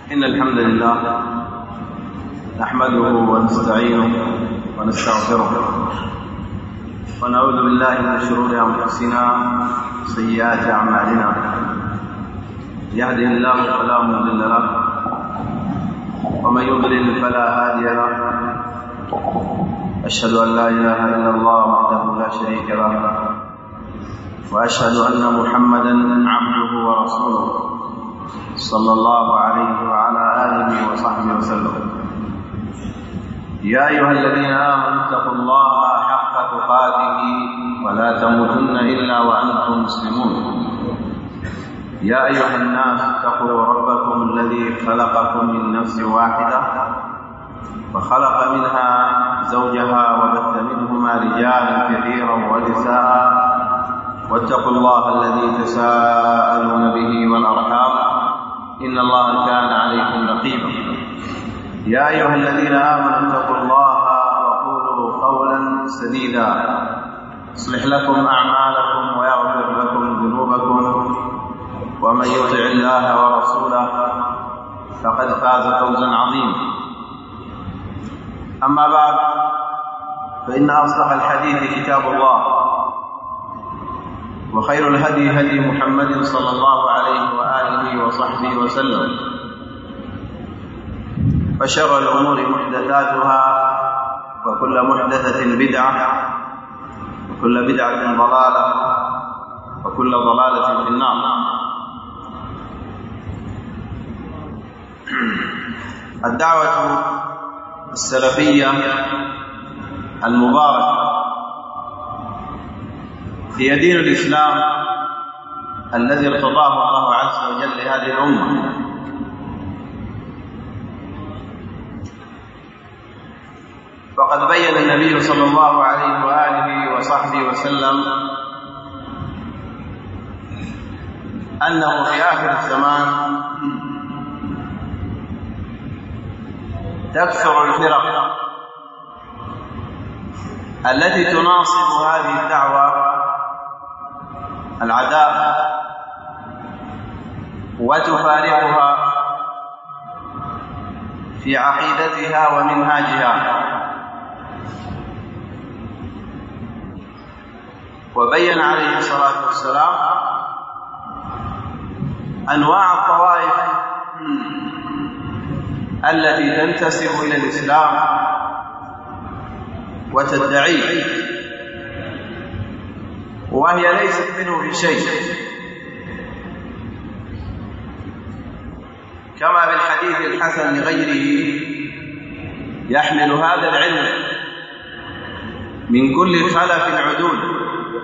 إن الحمد لله نحمده ونستعينه ونستغفره ونعوذ بالله من شرور أنفسنا وسيئات أعمالنا. يهده الله فلا مضل له ومن يضلل فلا هادي له. أشهد أن لا إله إلا الله وحده لا شريك له وأشهد أن محمدا عبده ورسوله صلى الله عليه وعلى آله وصحبه وسلم. يا أيها الذين آمنوا اتقوا الله حق تقاته ولا تموتن إلا وأنتم مسلمون. يا أيها الناس اتقوا ربكم الذي خلقكم من نفس واحدة وخلق منها زوجها وبث منهما رجالا كثيرا ونساء واتقوا الله الذي تساءلون به والأرحام إن الله كان عليكم رقيبا. يا أيها الذين آمنوا اتقوا الله وقولوا قولا سديدا يصلح لكم أعمالكم ويغفر لكم ذنوبكم ومن يطع الله ورسوله فقد فاز فوزا عظيما. أما بعد فإن أصدق الحديث كتاب الله وخير الهدي هدي محمد صلى الله عليه وآله وصحبه وسلم وشر الأمور محدثاتها وكل محدثة بدعة وكل بدعة ضلالة وكل ضلالة في النار. الدعوة السلفية المباركة هي دين الإسلام الذي ارتضاه الله عز وجل لهذه الأمة. وقد بين النبي صلى الله عليه وآله وصحبه وسلم أنه في آخر الزمان تكثر الفرق التي تناصب هذه الدعوة العداء وتفارقها في عقيدتها ومنهاجها. وبين عليه الصلاة والسلام أنواع الطوائف التي تنتسب إلى الإسلام وتدعيه وهي ليست منه في شيء، كما بالحديث الحسن لغيره: يحمل هذا العلم من كل خلف عدول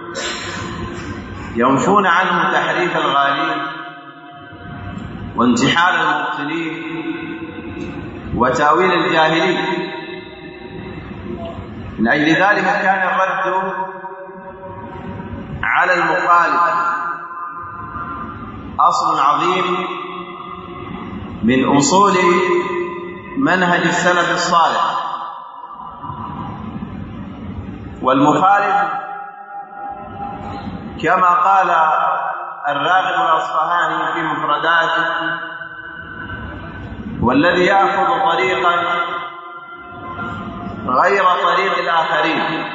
ينفون عنه تحريف الغالين وانتحال المبطلين وتأويل الجاهلين. من أجل ذلك كان الرد على المخالف أصل عظيم من أصول منهج السلف الصالح. والمخالف كما قال الراغب الأصفهاني في مفرداته: والذي يأخذ طريقا غير طريق الآخرين،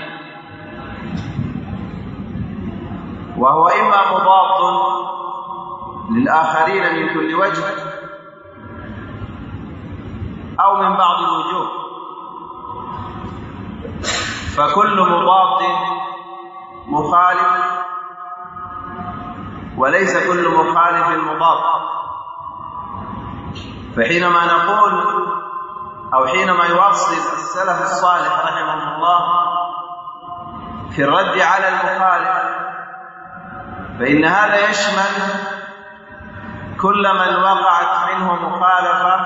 وهو إما مضاد للآخرين من كل وجه أو من بعض الوجوه. فكل مضاد مخالف وليس كل مخالف مضاد. فحينما نقول أو حينما يوصل السلف الصالح رحمه الله في الرد على المخالف فإن هذا يشمل كل من وقعت منه مخالفة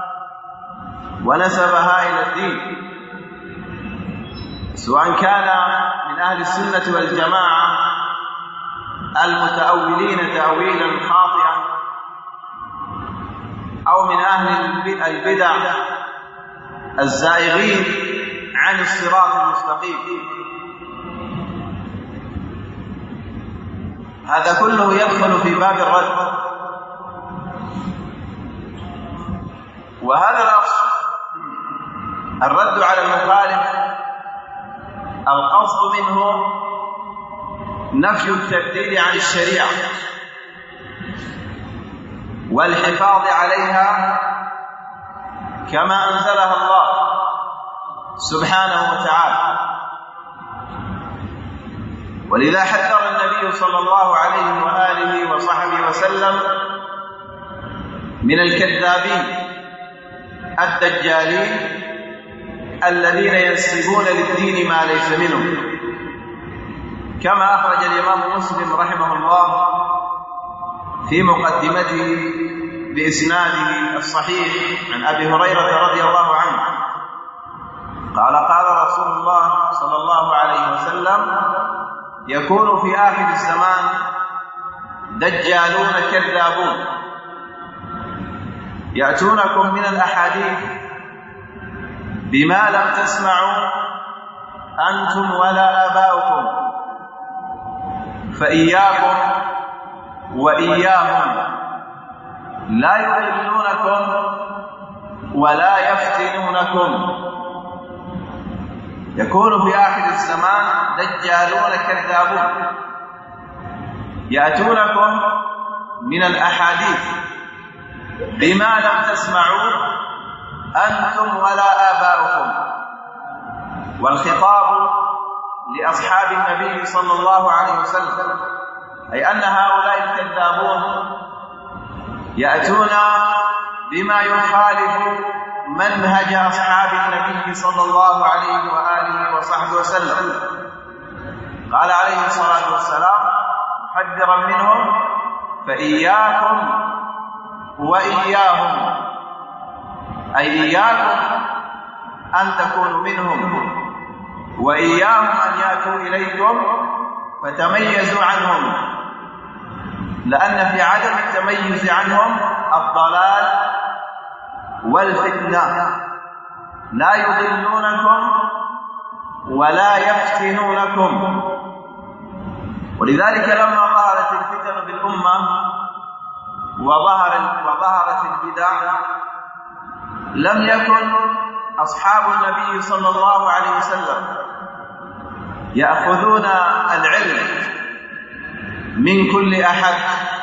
ونسبها إلى الدين، سواء كان من أهل السنة والجماعة المتأولين تأويلا خاطئا أو من أهل البدع الزائغين عن الصراط المستقيم. هذا كله يدخل في باب الرد. وهذا الأصل الرد على المخالف القصد منه نفي التبديل عن الشريعة والحفاظ عليها كما أنزلها الله سبحانه وتعالى. ولذا حذر النبي صلى الله عليه وآله وصحبه وسلم من الكذابين الدجالين الذين ينسبون للدين ما ليس منه، كما أخرج الإمام مسلم رحمه الله في مقدمته بإسناده الصحيح عن أبي هريرة رضي الله عنه قال قال رسول الله صلى الله عليه وسلم: يكون في آخر الزمان دجالون كذابون يأتونكم من الأحاديث بما لم تسمعوا أنتم ولا آباؤكم، فإياكم وإياهم لا يضلونكم ولا يفتنونكم. يكون في آخر الزمان دجالون كذابون يأتونكم من الأحاديث بما لم تسمعوا أنتم ولا آباؤكم، والخطاب لأصحاب النبي صلى الله عليه وسلم، أي أن هؤلاء الكذابون يأتون بما يخالف منهج أصحاب النبي صلى الله عليه وآله وصحبه وسلم. قال عليه الصلاة والسلام محذرا منهم: فإياكم وإياهم، أي إياكم أن تكونوا منهم وإياهم أن يأتوا إليكم فتميزوا عنهم، لأن في عدم التميز عنهم الضلال والفتنة، لا يضلونكم ولا يفتنونكم. ولذلك لما ظهرت الفتن بالأمة وظهرت البدع لم يكن أصحاب النبي صلى الله عليه وسلم يأخذون العلم من كل أحد،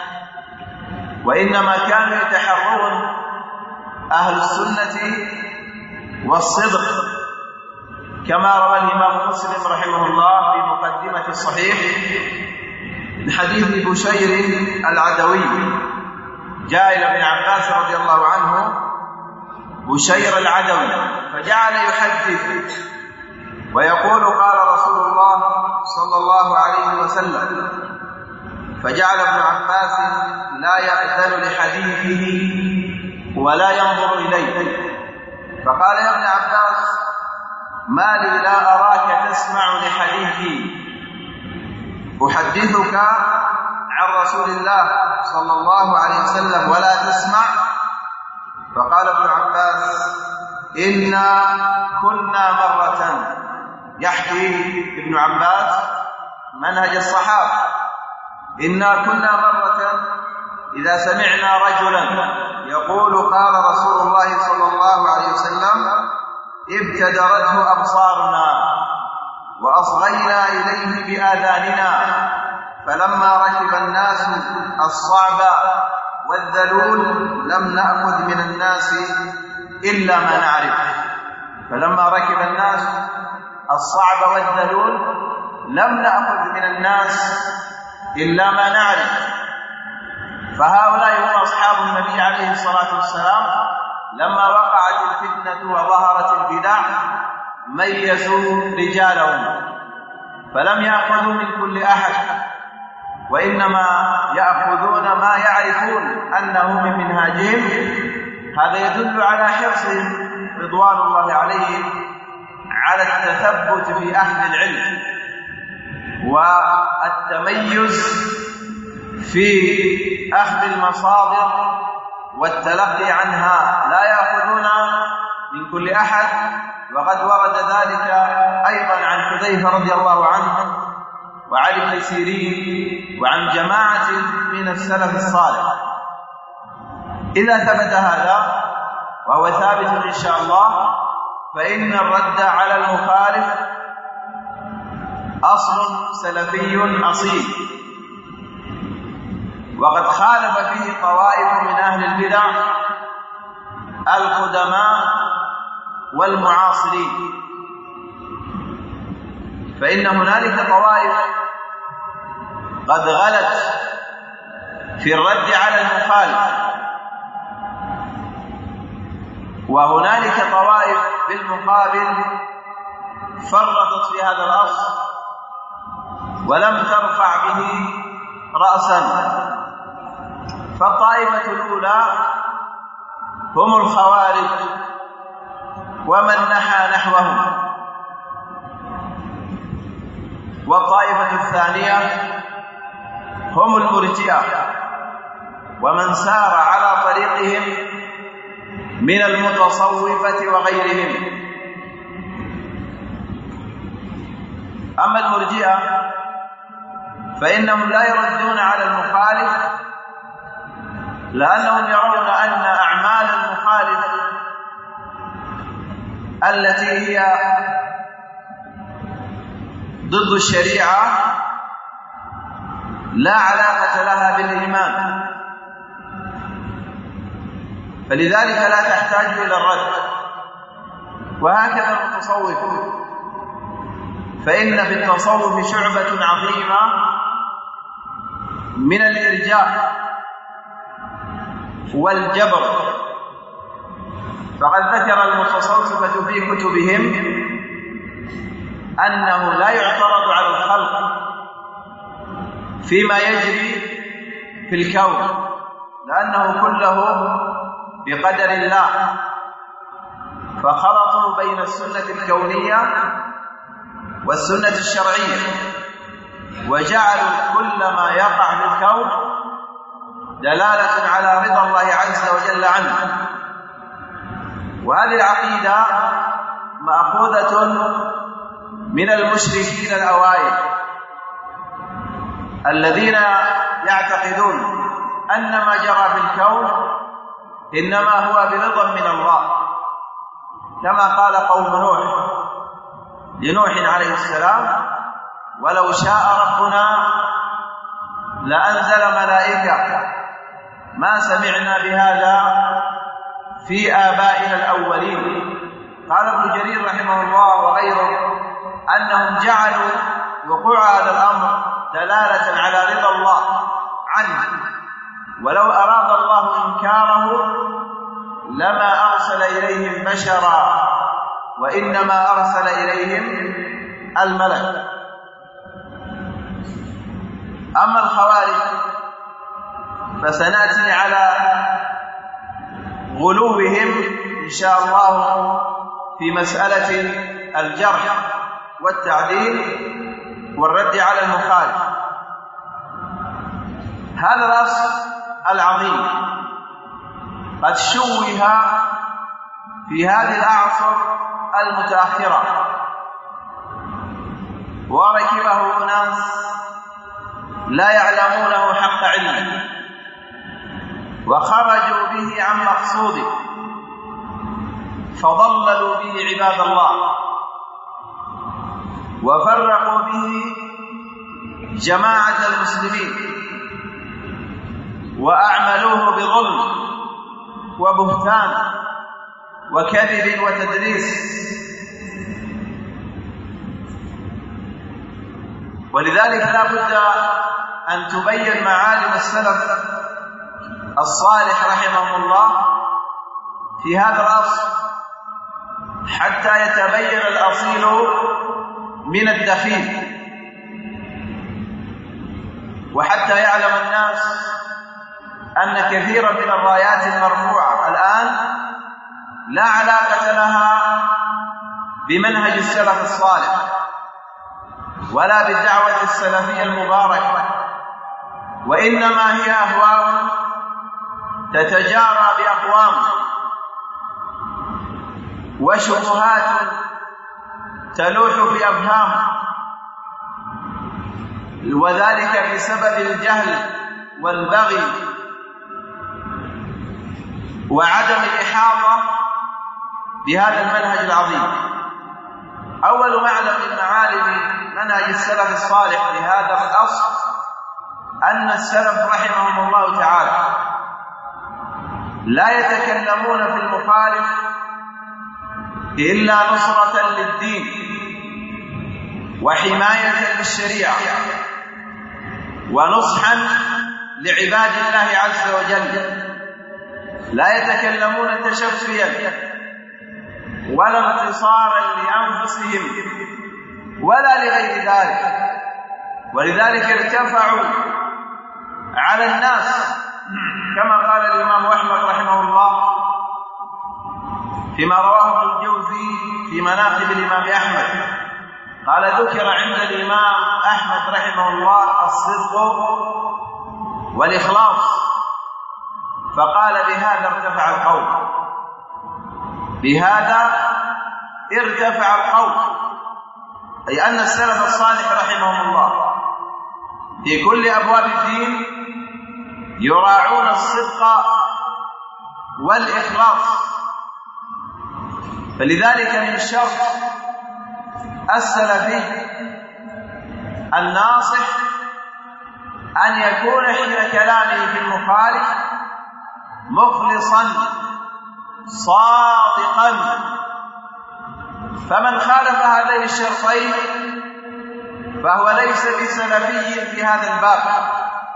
وإنما كانوا يتحرون أهل السنة والصدق، كما روى الإمام مسلم رحمه الله في مقدمة الصحيح من حديث بشير العدوي، جاء إلى ابن عباس رضي الله عنه بشير العدوي فجعل يحدث ويقول: قال رسول الله صلى الله عليه وسلم. فجعل ابن عباس لا يأذن لحديثه ولا ينظر إليه، فقال: يا ابن عباس، ما لي لا أراك تسمع لحديثي، أحدثك عن رسول الله صلى الله عليه وسلم ولا تسمع؟ فقال ابن عباس: إنا كنا مرة، يحكي ابن عباس منهج الصحابة، إنا كنا مرة إذا سمعنا رجلا يقول قال رسول الله صلى الله عليه وسلم ابتدرته أبصارنا وأصغينا إليه بآذاننا، فلما ركب الناس الصعب والذلول لم نأخذ من الناس إلا ما نعرف. فلما ركب الناس الصعب والذلول لم نأخذ من الناس إلا ما نعرف. فهؤلاء هم أصحاب النبي عليه الصلاة والسلام، لما وقعت الفتنة وظهرت البدع ميزوا رجالهم، فلم يأخذوا من كل أحد، وإنما يأخذون ما يعرفون أنه من منهاجهم. هذا يدل على حرصهم رضوان الله عليهم على التثبت في أخذ العلم والتميز في أخذ المصادر والتلقي عنها، لا يأخذون من كل أحد. وقد ورد ذلك أيضا عن حذيفة رضي الله عنه وعن ابن سيرين وعن جماعة من السلف الصالح. إذا ثبت هذا وهو ثابت إن شاء الله، فإن الرد على المخالف أصل سلفي أصيل، وقد خالف فيه طوائف من أهل البدع القدماء والمعاصرين. فإن هنالك طوائف قد غلت في الرد على المخالف، وهنالك طوائف بالمقابل فرطت في هذا الأصل ولم ترفع به رأسا. فالطائفة الأولى هم الخوارج ومن نحى نحوهم، والطائفة الثانية هم المرجئة ومن سار على طريقهم من المتصوفة وغيرهم. أما المرجئة فإنهم لا يردون على المخالف، لأنهم يرون أن أعمال المخالف التي هي ضد الشريعة لا علاقة لها بالإيمان، فلذلك لا تحتاج إلى الرد. وهكذا المتصوف، فإن في التصوف شعبة عظيمة من الإرجاء والجبر، فقد ذكر المتصوفة في كتبهم أنه لا يعترض على الخلق فيما يجري في الكون، لأنه كله بقدر الله، فخلطوا بين السنة الكونية والسنة الشرعية، وجعلوا كل ما يقع في الكون دلالة على رضا الله عز وجل عنه. وهذه العقيدة مأخوذة من المشركين الأوائل الذين يعتقدون أن ما جرى في الكون إنما هو برضا من الله، كما قال قوم نوح لنوح عليه السلام: ولو شاء ربنا لأنزل ملائكة ما سمعنا بهذا في آبائنا الأولين. قال ابن جرير رحمه الله وغيره أنهم جعلوا وقوع هذا الأمر دلالة على رضا الله عنه، ولو أراد الله إنكاره لما أرسل إليهم بشرا وإنما أرسل إليهم الملك. أما الخوارج فسنأتي على غلوهم إن شاء الله في مسألة الجرح والتعديل والرد على المخالف. هذا الأصل العظيم قد شوه في هذه الأعصر المتأخرة، وركبه أناس لا يعلمونه حق علمه، وخرجوا به عن مقصوده، فضللوا به عباد الله، وفرقوا به جماعة المسلمين، وأعملوه بظلم وبهتان وكذب وتدليس. ولذلك لا بد أن تبين معالم السلف الصالح رحمهم الله في هذا الأصل حتى يتبين الأصيل من الدخيل، وحتى يعلم الناس أن كثيرا من الرايات المرفوعة الآن لا علاقة لها بمنهج السلف الصالح ولا بالدعوة السلفية المباركة، وإنما هي أهواء تتجارى بأقوام وشبهات تلوح في أفهام، وذلك بسبب الجهل والبغي وعدم الإحاطة بهذا المنهج العظيم. أول معلم من معالم منهج السلف الصالح لهذا الأصل أن السلف رحمهم الله تعالى لا يتكلمون في المخالف إلا نصرة للدين وحماية للشريعة ونصحا لعباد الله عز وجل، لا يتكلمون تشفيا ولا انتصارا لأنفسهم ولا لغير ذلك. ولذلك ارتفعوا على الناس كما قال الإمام أحمد رحمه الله فيما رواه ابن الجوزي في مناقب الإمام أحمد، قال ذكر عند الإمام أحمد رحمه الله الصدق والإخلاص فقال بهذا ارتفع القول، بهذا ارتفع القول، أي أن السلف الصالح رحمهم الله في كل أبواب الدين يراعون الصدق والإخلاص. فلذلك من شرط السلفي الناصح أن يكون حين كلامه في المخالف مخلصا صادقا، فمن خالف هذين الشرطين فهو ليس بسلفي في هذا الباب.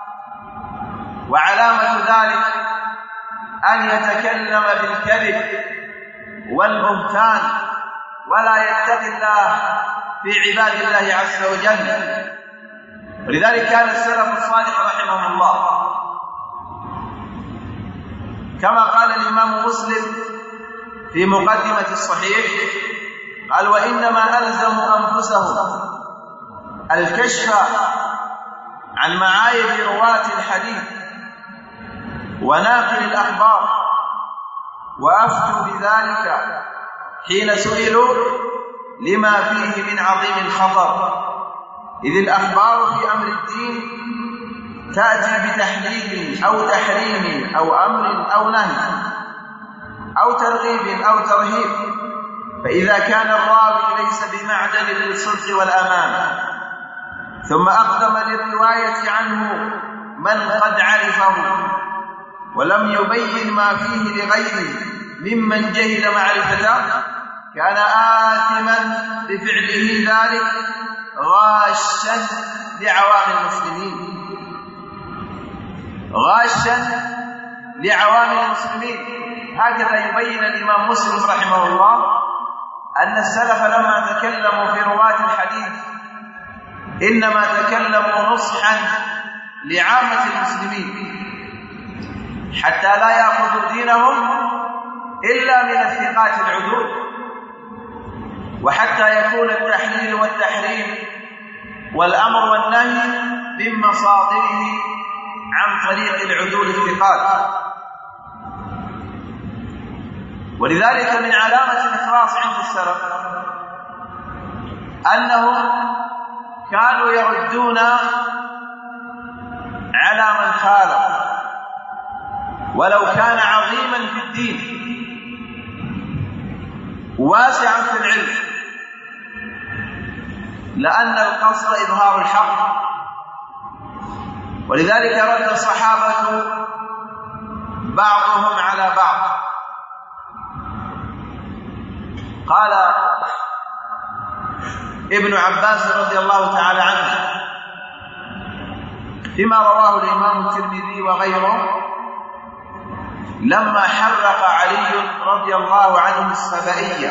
وعلامة ذلك أن يتكلم بالكذب والبهتان ولا يتقي الله في عباد الله عز وجل. ولذلك كان السلف الصالح رحمهم الله كما قال الإمام مسلم في مقدمة الصحيح قال وإنما ألزموا أنفسهم الكشف عن معايب رواة الحديث وناقل الأخبار، وأفتوا بذلك حين سئلوا لما فيه من عظيم الخطر، إذ الأخبار في أمر الدين تأتي بتحليل أو تحريم أو أمر أو نهي أو ترغيب أو ترهيب، فإذا كان الراوي ليس بمعدن للصدق والأمانة ثم أقدم للرواية عنه من قد عرفه ولم يبين ما فيه لغيره ممن جهل معرفته كان آثما بفعله ذلك غاشا لعوام المسلمين، غاشا لعوام المسلمين. هكذا يبين الإمام مسلم رحمه الله أن السلف لما تكلموا في رواة الحديث إنما تكلموا نصحا لعامة المسلمين حتى لا يأخذوا دينهم إلا من الثقات العدول، وحتى يكون التحليل والتحريم والأمر والنهي من مصادره عن طريق العدول الثقات. ولذلك من علامة الإخلاص عند السلف أنهم كانوا يردون على من خالف ولو كان عظيما في الدين واسعا في العلم، لأن القصد إظهار الحق. ولذلك رد الصحابة بعضهم على بعض. قال ابن عباس رضي الله تعالى عنه فيما رواه الإمام الترمذي وغيره لما حرق علي رضي الله عنه السبائية،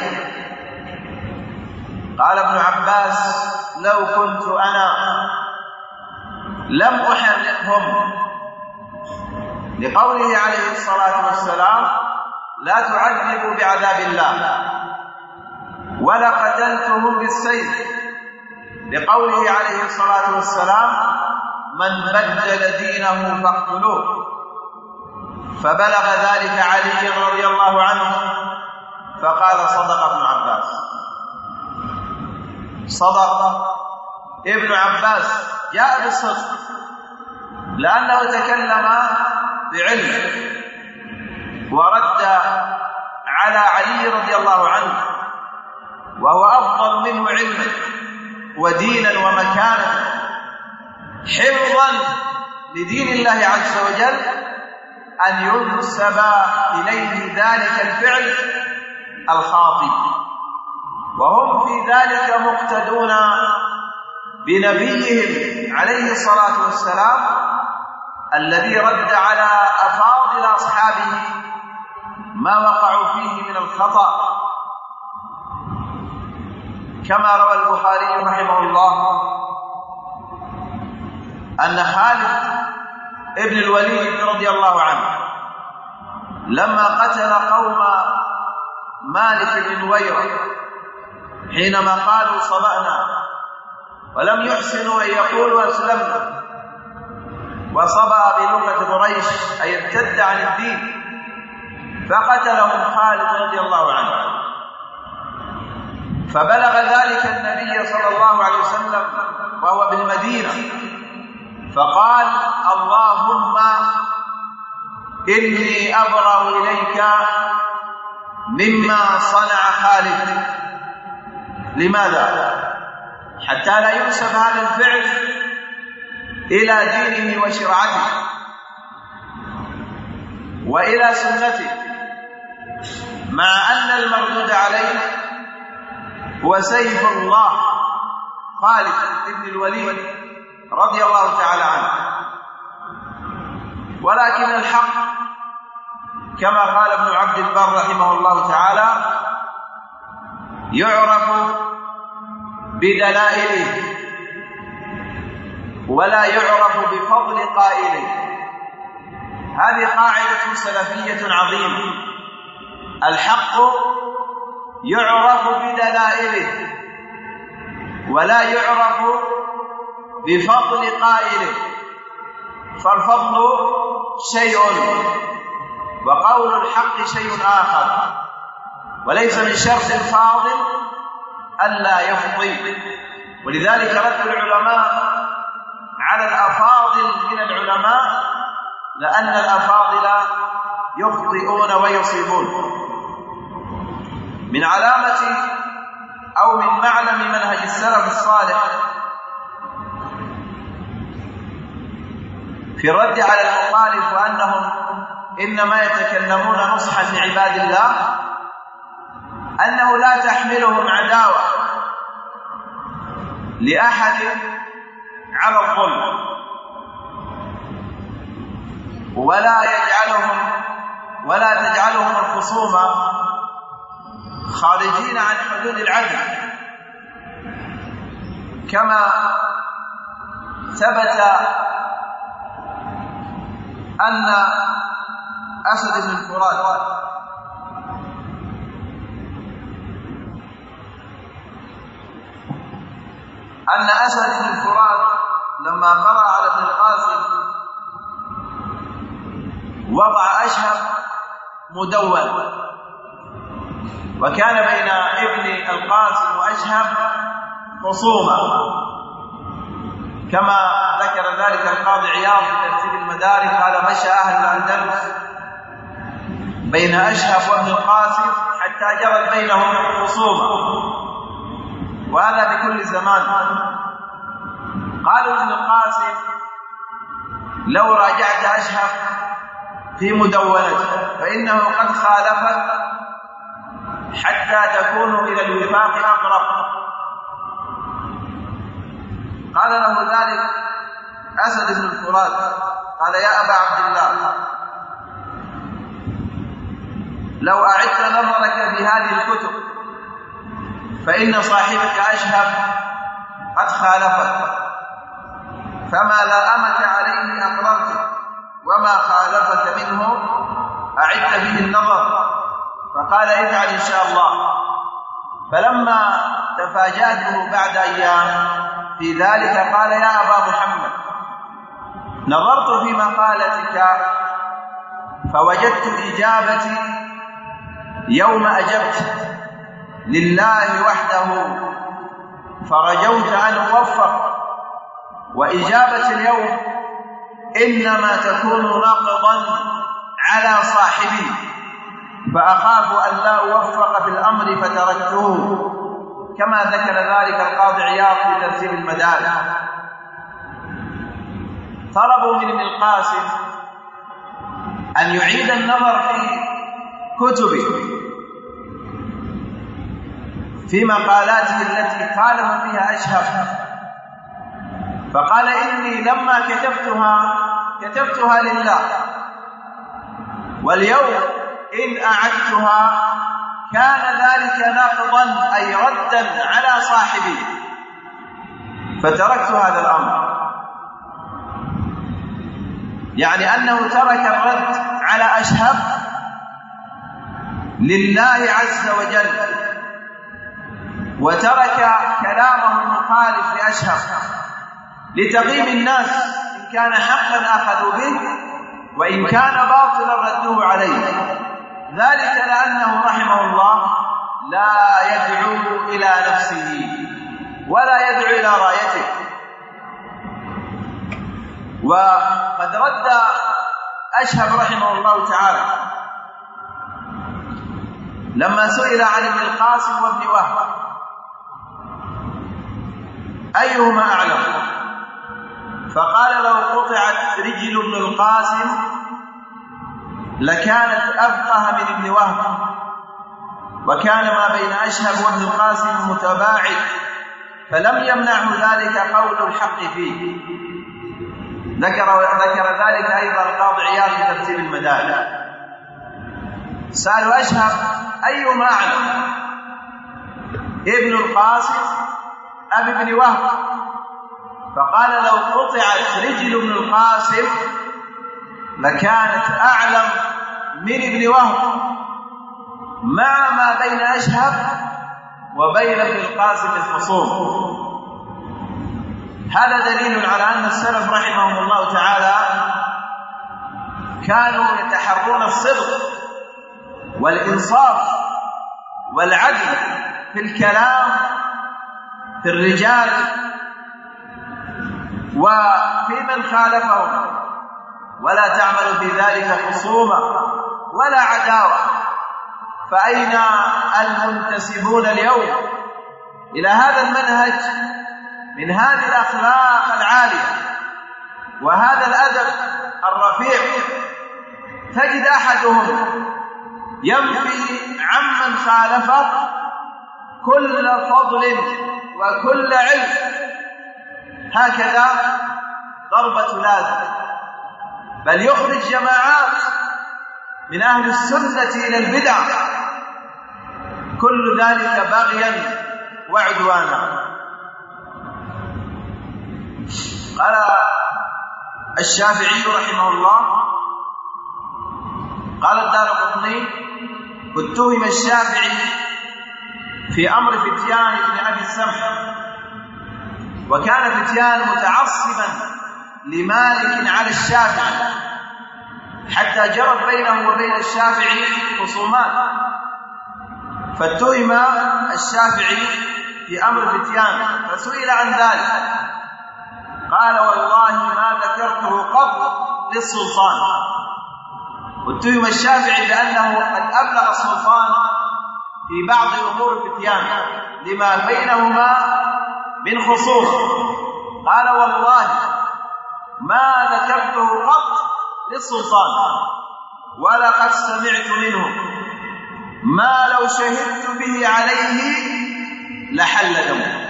قال ابن عباس لو كنت أنا لم أحرقهم، لقوله عليه الصلاة والسلام لا تعذبوا بعذاب الله، ولا قتلتهم بالسيف، لقوله عليه الصلاة والسلام من بدل دينه فاقتلوه. فبلغ ذلك علي رضي الله عنه فقال صدق ابن عباس، صدق ابن عباس، جاء بالصدق لأنه تكلم بعلم ورد على علي رضي الله عنه وهو أفضل منه علما ودينا ومكانة حفظا لدين الله عز وجل أن ينسب إليه ذلك الفعل الخاطئ، وهم في ذلك مقتدون بنبيهم عليه الصلاة والسلام الذي رد على أفاضل أصحابه ما وقعوا فيه من الخطأ، كما روى البخاري رحمه الله أن خالد ابن الوليد رضي الله عنه لما قتل قوم مالك بن نويرة حينما قالوا صبأنا ولم يحسنوا أن يقولوا أسلمنا، وصبأ بلغة قريش أي ارتد عن الدين، فقتلهم خالد رضي الله عنه. فبلغ ذلك النبي صلى الله عليه وسلم وهو بالمدينة، فقال اللهم إني أبرأ إليك مما صنع خالد. لماذا؟ حتى لا ينسب هذا الفعل إلى دينه وشرعته وإلى سنته، مع أن المردود عليه هو سيف الله خالد بن الوليد رضي الله تعالى عنه. ولكن الحق كما قال ابن عبد البر رحمه الله تعالى يعرف بدلائله ولا يعرف بفضل قائله. هذه قاعدة سلفية عظيمة، الحق يعرف بدلائله ولا يعرف بفضل قائله، فالفضل شيء وقول الحق شيء آخر، وليس من شرط الفاضل ألا يفضي. ولذلك رد العلماء على الأفاضل من العلماء، لأن الأفاضل يخطئون ويصيبون. من علامة أو من معلم منهج السلف الصالح في الرد على المخالف وأنهم إنما يتكلمون نصحا لعباد الله أنه لا تحملهم عداوة لأحد على الظلم، ولا تجعلهم الخصومة خارجين عن حدود العدل، كما ثبت أن أسد بن الفرات لما قرأ على ابن القاسم وضع أشهب مدون، وكان بين ابن القاسم وأشهب خصومة، كما ذكر ذلك القاضي عياض في ترتيب المدارك. قال مشى أهل الأندلس بين أشهب وابن القاسم حتى جرت بينهم خصومة، وهذا في كل زمان. قالوا ابن القاسم لو راجعت أشهب في مدونته فإنه قد خالفك حتى تكونوا إلى الوفاق أقرب. قال له ذلك أسد بن الفرات، قال يا أبا عبد الله لو أعدت نظرك في هذه الكتب فإن صاحبك أشهب قد خالفك، فما لامك عليه أقررته، وما خالفك منه أعدت به النظر. فقال افعل إن شاء الله. فلما تفاجأته بعد أيام في ذلك قال يا أبا محمد نظرت في مقالتك فوجدت إجابتي يوم أجبت لله وحده فرجوت أن أوفق، وإجابة اليوم إنما تكون نقضا على صاحبي، فأخاف أن لا أوفق في الأمر فتركته، كما ذكر ذلك القاضي عياض في ترتيب المدارك. طلبوا من ابن القاسم أن يعيد النظر في كتبه في مقالاته التي خالف فيها أشهب، فقال إني لما كتبتها لله، واليوم إن أعدتها كان ذلك نقضا أي ردا على صاحبه، فتركت هذا الأمر. يعني أنه ترك الرد على أشهب لله عز وجل، وترك كلامه المخالف لأشهب لتقييم الناس، إن كان حقا أخذوا به وإن كان باطلا ردوه عليه. ذلك لأنه رحمه الله لا يدعو إلى نفسه ولا يدعو إلى رايته. وقد رد أشهب رحمه الله تعالى لما سئل عن ابن القاسم وابن وهب أيهما أعلم، فقال لو قطعت رجل ابن القاسم لكانت أفقه من ابن وهب، وكان ما بين أشهب وابن القاسم متباعد، فلم يمنعه ذلك قول الحق فيه. ذكر ذلك أيضا القاضي عياض في ترتيب المدارك. سألوا أشهب أيهما أعلم، ابن القاسم أم ابن وهب؟ فقال لو قطعت رجل ابن القاسم لكانت أعلم من ابن وهب، مع ما بين أشهب وبين ابن القاسم الخصوم. هذا دليل على أن السلف رحمهم الله تعالى كانوا يتحرون الصدق والإنصاف والعدل في الكلام في الرجال وفي من خالفهم، ولا تعمل في ذلك خصومة ولا عداوة. فأين المنتسبون اليوم إلى هذا المنهج من هذه الأخلاق العالية وهذا الأدب الرفيع؟ تجد أحدهم ينفي عمن خالفه كل فضل وكل علم، هكذا ضربة لازم، بل يخرج جماعات من أهل السنة إلى البدع، كل ذلك بغيا وعدوانا. قال الشافعي رحمه الله، قال الدارقطني: اتهم الشافعي في أمر فتيان ابن أبي السمح، وكان فتيان متعصبا لمالك على الشافعي حتى جرت بينه وبين الشافعي خصومات، فاتهم الشافعي في أمر فتيان فسئل عن ذلك قال: والله ما ذكرته قط للسلطان. واتهم الشافعي بأنه قد أبلغ السلطان في بعض أمور الفتيان لما بينهما من خصوم. قال: والله ما ذكرته قط للسلطان، ولقد سمعت منه ما لو شهدت به عليه لحل دمه.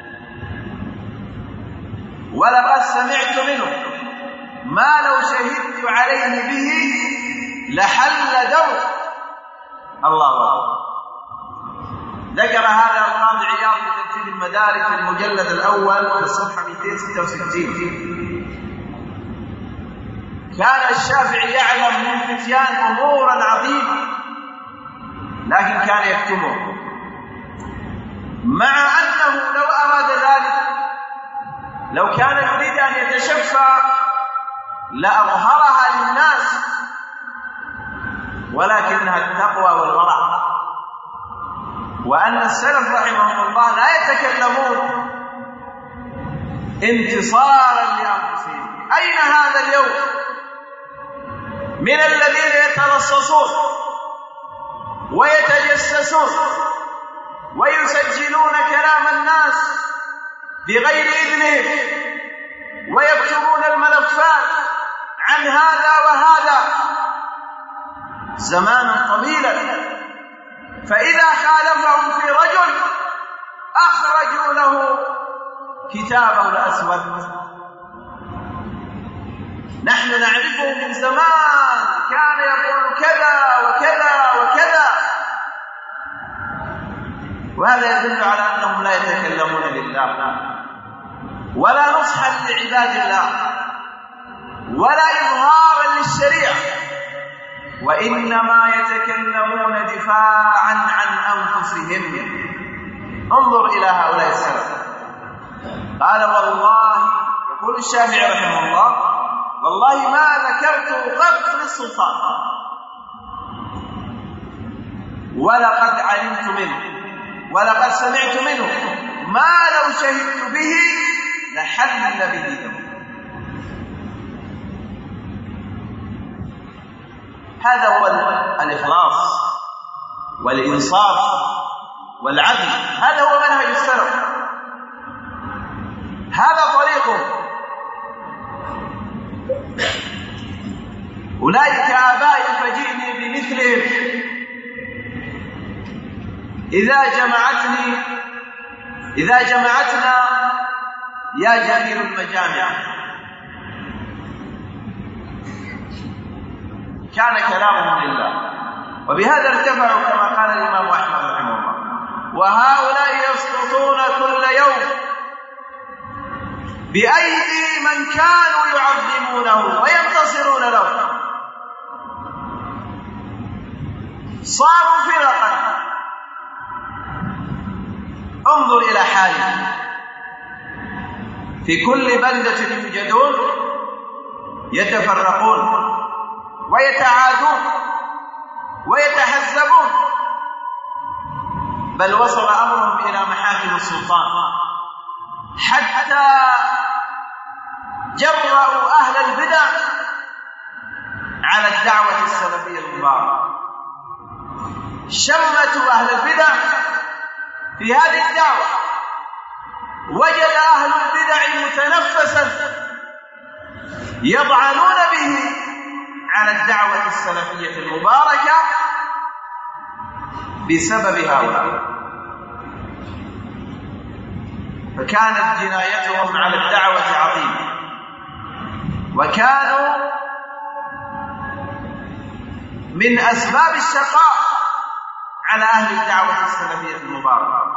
ولقد سمعت منه ما لو شهدت عليه به لحل دمه. الله أكبر. ذكر هذا القاضي عياض في ترتيب المدارك في المجلد الأول في الصفحة 266. كان الشافعي يعلم من فتيان أمورا عظيمة لكن كان يكتمه، مع أنه لو أراد ذلك، لو كان يريد أن يتشفى لأظهرها للناس، ولكنها التقوى والورع. وأن السلف رحمهم الله لا يتكلمون انتصارا لأنفسهم. أين هذا اليوم من الذين يترصصون ويتجسسون ويسجلون كلام الناس بغير إذنهم ويكتبون الملفات عن هذا وهذا زمانا طويلا، فإذا خالفهم في رجل أخرجوا له كتابه الأسود. نحن نعرفه من زمان، كان يقول كذا وكذا وكذا، وهذا يدل على أنهم لا يتكلمون لله ولا نصحا لعباد الله ولا إظهارا للشريعة، وإنما يتكلمون دفاعا عن أنفسهم. انظر إلى هؤلاء السلف. قال والله، يقول الشافعي رحمه الله: والله ما ذكرت قط للسلطان ولقد علمت منه ولقد سمعت منه ما لو شهدت به لحل به دم. هذا هو الإخلاص والإنصاف والعدل، هذا هو منهج السلف، هذا طريقه. أولئك آبائي فجئني بمثلهم إذا جمعتنا يا جميل المجامع. كان كلامهم لله، وبهذا ارتفعوا كما قال الإمام أحمد رحمه الله: وهؤلاء يسقطون كل يوم بأيدي من كانوا يعظمونه وينتصرون له، صاروا فرقا. انظر إلى حالهم، في كل بلدة يوجدون يتفرقون ويتعادون ويتحزبون، بل وصل أمرهم إلى محاكم السلطان، حتى جرأوا أهل البدع على الدعوة السلفية المباركة، شمتوا أهل البدع في هذه الدعوة، وجد أهل البدع متنفسا يضعنون به على الدعوة السلفية المباركة بسبب هؤلاء، فكانت جنايتهم على الدعوة عظيمة، وكانوا من أسباب الشقاء على أهل الدعوة السلفية المباركة.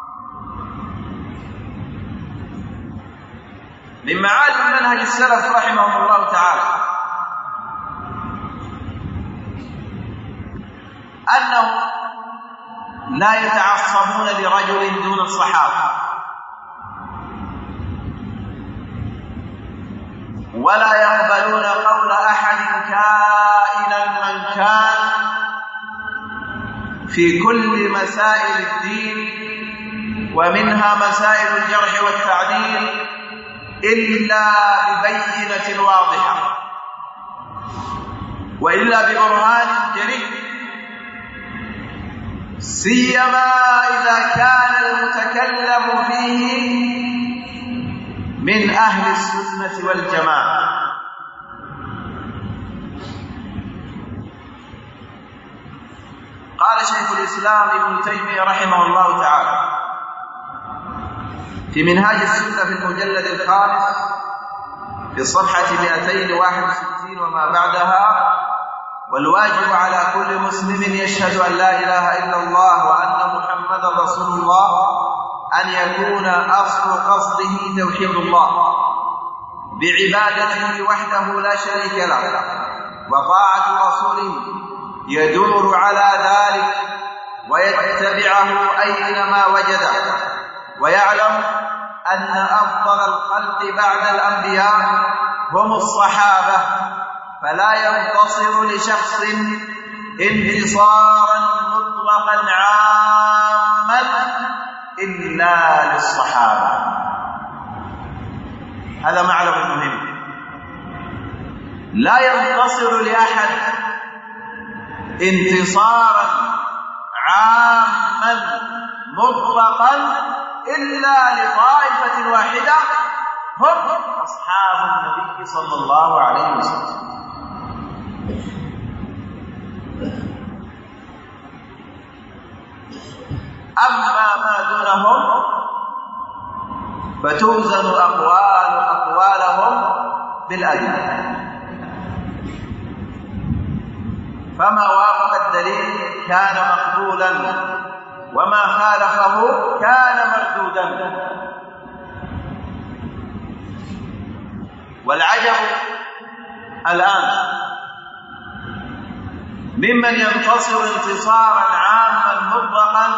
من معالم منهج السلف رحمهم الله تعالى أنهم لا يتعصبون لرجل دون الصحابة، ولا يقبلون قول أحد كائنا من كان في كل مسائل الدين، ومنها مسائل الجرح والتعديل، إلا ببينة واضحة وإلا ببرهان جلي، سيما إذا كان المتكلم فيه من أهل السنة والجماعة. قال شيخ الإسلام ابن تيمية رحمه الله تعالى في منهاج السنة في المجلد الخامس في الصفحة 261 وما بعدها: والواجب على كل مسلم يشهد أن لا إله إلا الله وأن محمدا رسول الله أن يكون أصل قصده توحيد الله بعبادته وحده لا شريك له، وطاعة رسوله يدور على ذلك ويتبعه أينما وجده، ويعلم أن أفضل الخلق بعد الأنبياء هم الصحابة، فلا ينتصر لشخص انتصارا مطلقا عاما إلا للصحابة. هذا معلم مهم، لا ينتصر لأحد انتصارا عاما مطلقا إلا لطائفة واحدة هم أصحاب النبي صلى الله عليه وسلم. أما ما دونهم فتوزن أقوالهم بالأدلة، فما وافق الدليل كان مقبولا وما خالفه كان مردودا. والعجب الآن ممن ينتصر انتصارا عاما مطلقا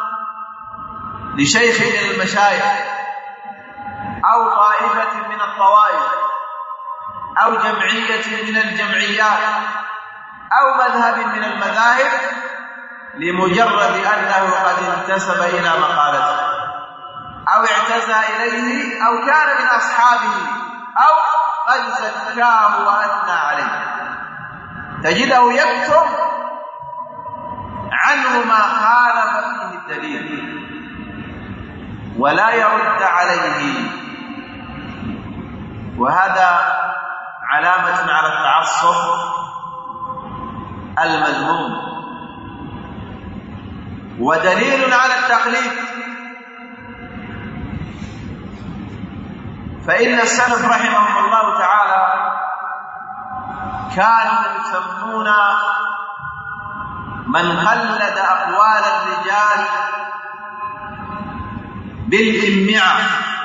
لشيخ من المشايخ أو طائفة من الطوائف أو جمعية من الجمعيات أو مذهب من المذاهب لمجرد أنه قد انتسب إلى مقالته أو اعتزى إليه أو كان من أصحابه أو قد زكاه وأثنى عليه، تجده يكتب عنه ما خالف فيه الدليل ولا يرد عليه، وهذا علامة على التعصب المذموم ودليل على التقليد. فإن السلف رحمهم الله تعالى كانوا يسمون من قلد أقوال الرجال بالإمعة،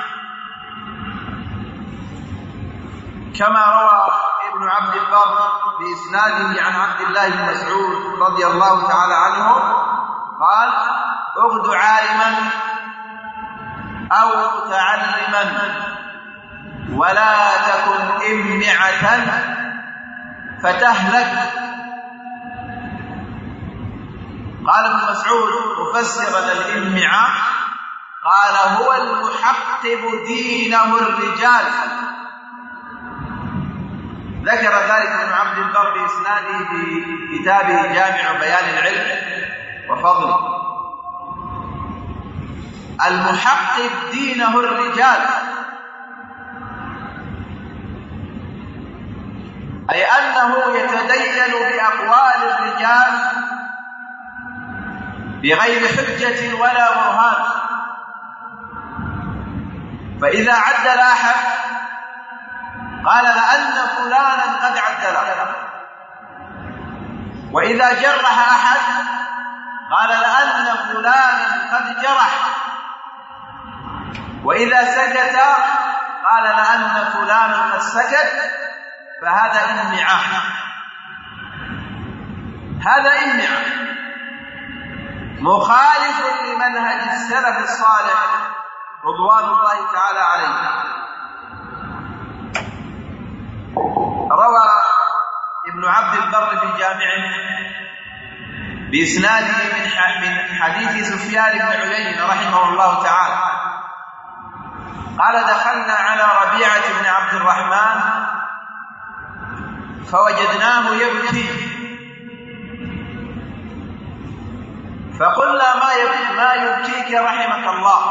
كما روى ابن عبد البر بإسناده عن عبد الله بن مسعود رضي الله تعالى عنه قال: اغد عالما أو متعلما ولا تكن إمعة فتهلك. قال ابن مسعود مفسرا الإمعة قال: هو المحقب دينه الرجال. ذكر ذلك ابن عبد البر بإسناده في كتابه جامع بيان العلم وفضله. المحقب دينه الرجال، أي أنه يتدين بأقوال الرجال بغير حجة ولا برهان، فإذا عدل أحد قال لأن فلانا قد عدل، وإذا جرح أحد قال لأن فلانا قد جرح، وإذا سكت قال لأن فلانا قد سكت، فهذا إمعة، هذا إمعة مخالف لمنهج السلف الصالح رضوان الله تعالى عليه. روى ابن عبد البر في جامعه بإسناده من حديث سفيان بن عيينة رحمه الله تعالى قال: دخلنا على ربيعة بن عبد الرحمن فوجدناه يبكي، فقلنا: ما يبكيك رحمك الله؟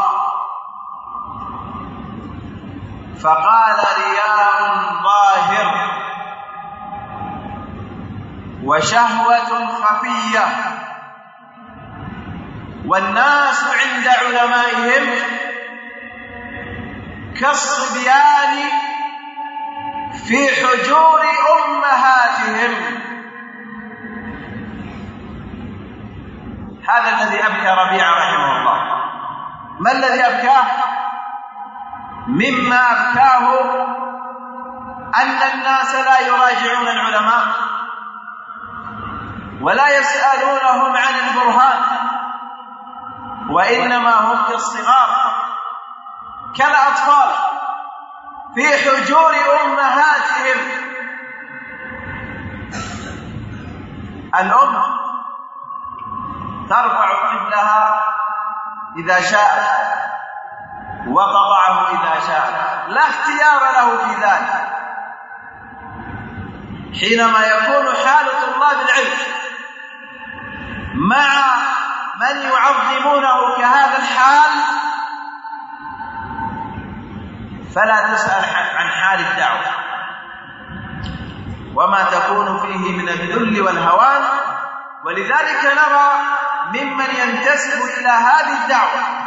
فقال: رياء ظاهر وشهوة خفية، والناس عند علمائهم كالصبيان في حجور أمهاتهم. هذا الذي أبكى ربيعة رحمه الله. ما الذي أبكاه؟ مما أبكاه أن الناس لا يراجعون العلماء ولا يسألونهم عن البرهان، وإنما هم كالصغار كالأطفال في حجور أمهاتهم. الأم ترفع طفلها إذا شاءت وتضعه إذا شاءت، لا اختيار له في ذلك. حينما يكون حال طلاب العلم مع من يعظمونه كهذا الحال فلا تسأل عن حال الدعوة وما تكون فيه من الذل والهوان. ولذلك نرى ممن ينتسب إلى هذه الدعوة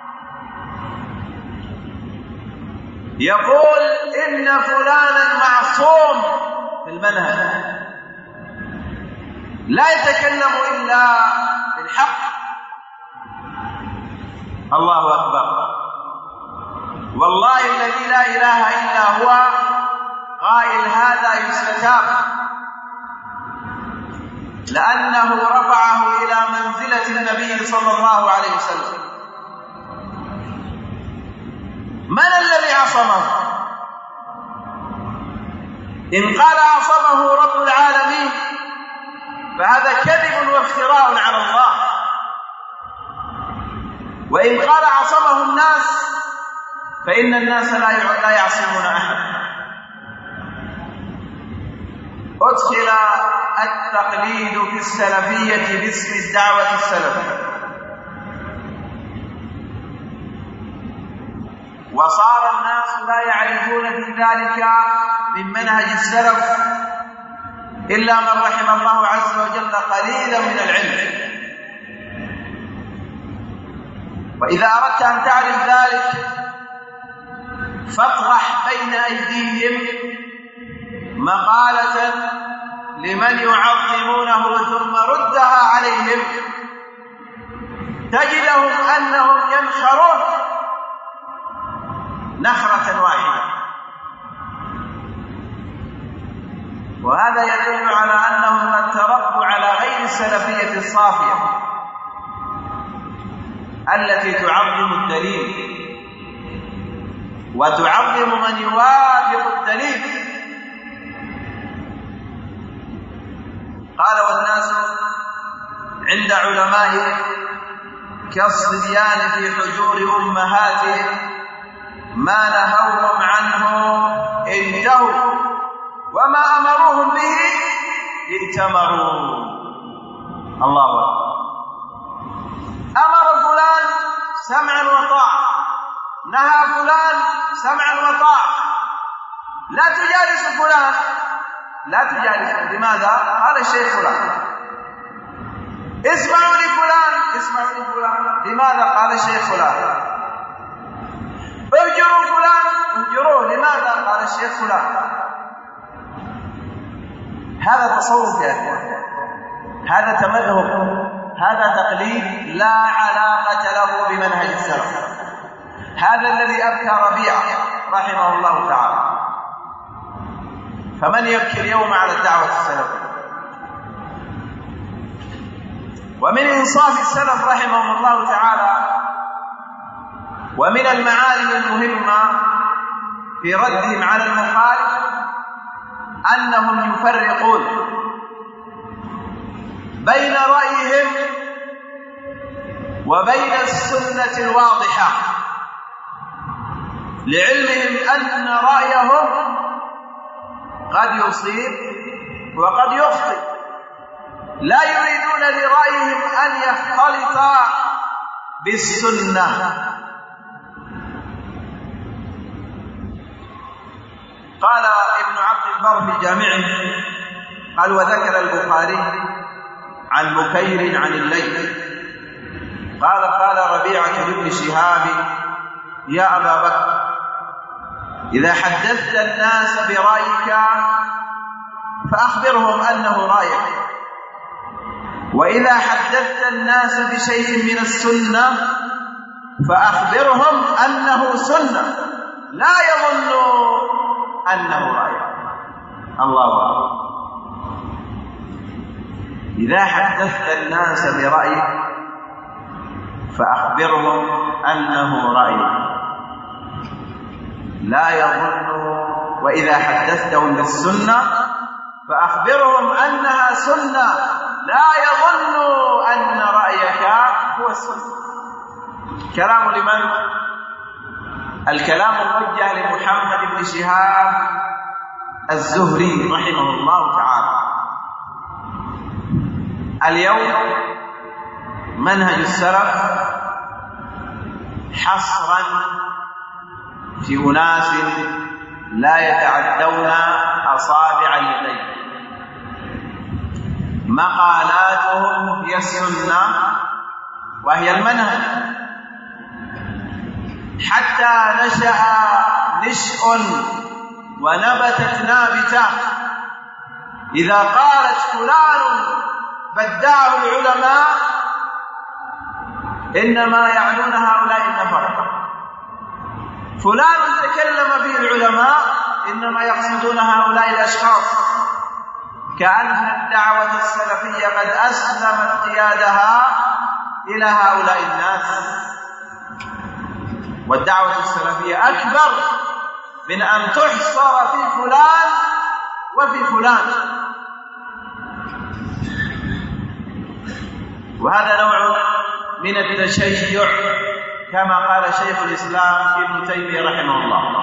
يقول إن فلانا معصوم في المنهج، لا يتكلم إلا بالحق. الله أكبر، والله الذي لا إله إلا هو قائل هذا يستتاب، لأنه رفعه إلى منزلة النبي صلى الله عليه وسلم. من الذي عصمه؟ إن قال عصمه رب العالمين فهذا كذب وافتراء على الله، وإن قال عصمه الناس فإن الناس لا يعصمون أحد. أدخل التقليد في السلفية باسم الدعوة السلفية، وصار الناس لا يعرفون في ذلك من منهج السلف إلا من رحم الله عز وجل قليلا من العلم. وإذا أردت أن تعرف ذلك فاطرح بين أيديهم مقالة لمن يعظمونه ثم ردها عليهم تجدهم أنهم ينخرون نخرة واحدة. وهذا يدل على أنهم قد تربوا على غير السلفية الصافية التي تعظم الدليل وتعظم من يوافق الدليل. قال والناس عند علمائهم كالصبيان في حجور أمهاتهم ما نهوهم عنه انتهوا وما أمروهم به ائتمروا. الله أكبر. أمر فلان سمعا وطاعة، نهى فلان سمعا وطاعة. لا تجالس فلان، لا تجالس. لماذا؟ قال الشيخ فلان. اسمعوا لفلان، اسمعوا لفلان. لماذا؟ قال الشيخ فلان. اهجروا فلان، اهجروه. لماذا؟ قال الشيخ فلان. هذا تصوف يا اخوان، هذا تمذهب، هذا تقليد لا علاقة له بمنهج السلف. هذا الذي أبكى ربيعة رحمه الله تعالى. فمن يبكي اليوم على الدعوة السلفية؟ ومن إنصاف السلف رحمهم الله تعالى ومن المعالم المهمة في ردهم على المخالف أنهم يفرقون بين رأيهم وبين السنة الواضحة، لعلمهم أن رأيهم قد يصيب وقد يخطئ. لا يريدون لرأيهم أن يختلط بالسنة. قال ابن عبد البر في جامعه قال وذكر البخاري عن بكير عن الليث قال ربيعة بن شهاب يا أبا بكر إذا حدثت الناس برأيك فأخبرهم أنه رأيك، وإذا حدثت الناس بشيء من السنة فأخبرهم أنه سنة، لا يظنوا أنه رأيك. الله أكبر. إذا حدثت الناس برأيك فأخبرهم أنه رأيك، لا يظنوا. وإذا حدثتهم بالسنة فأخبرهم أنها سنة، لا يظنوا أن رأيك هو السنة. كلام لمن؟ الكلام موجه لمحمد بن شهاب الزهري رحمه الله تعالى. اليوم منهج السلف حصرا في أناس لا يتعدون أصابع اليدين، مقالاتهم هي السنة وهي المنهج، حتى نشأ نشء ونبتت نابتة. إذا قالت فلان بدعه العلماء إنما يعنون هؤلاء النفر، فلان تكلم به العلماء إنما يقصدون هؤلاء الأشخاص، كأن الدعوة السلفية قد أسلمت قيادها إلى هؤلاء الناس. والدعوة السلفية أكبر من أن تحصر في فلان وفي فلان. وهذا نوع من التشيع كما قال شيخ الإسلام ابن تيمية رحمه الله،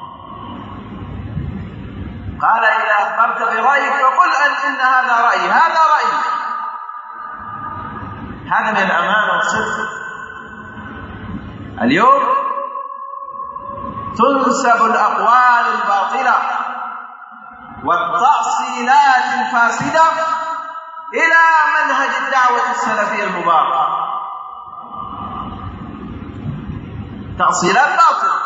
قال إذا أخبرت برأيك فقل إن هذا رأيي، هذا رأيي. هذا من الأمانة والصدق. اليوم تنسب الأقوال الباطلة والتأصيلات الفاسدة إلى منهج الدعوة السلفية المباركة، تأصيلات باطلة.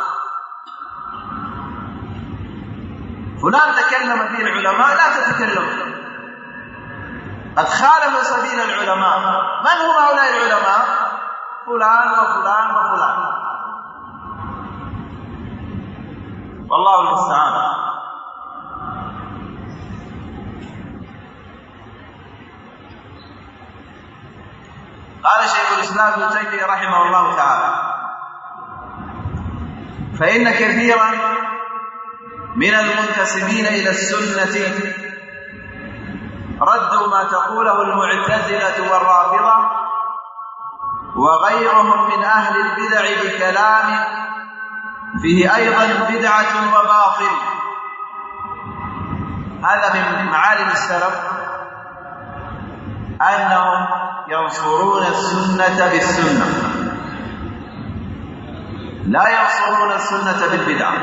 فلان تكلم فيه العلماء، لا تتكلم، قد خالف سبيل العلماء. من هم هؤلاء العلماء؟ فلان وفلان وفلان، والله المستعان. قال شيخ الإسلام ابن تيمية رحمه الله تعالى: فإن كثيرا من المنتسبين إلى السنة ردوا ما تقوله المعتزلة والرافضة وغيرهم من أهل البدع بكلام فيه أيضا بدعة وباطل. هذا من معالم السلف أنهم ينصرون السنة بالسنة، لا ينصرون السنة بالبدع،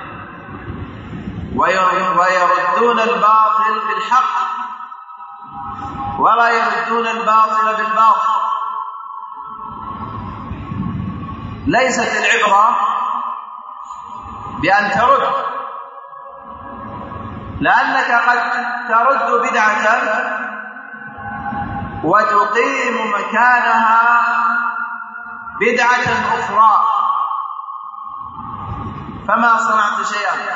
ويردون الباطل بالحق ولا يردون الباطل بالباطل. ليست العبرة بأن ترد، لأنك قد ترد بدعة وتقيم مكانها بدعة أخرى، فما صنعت شيئا.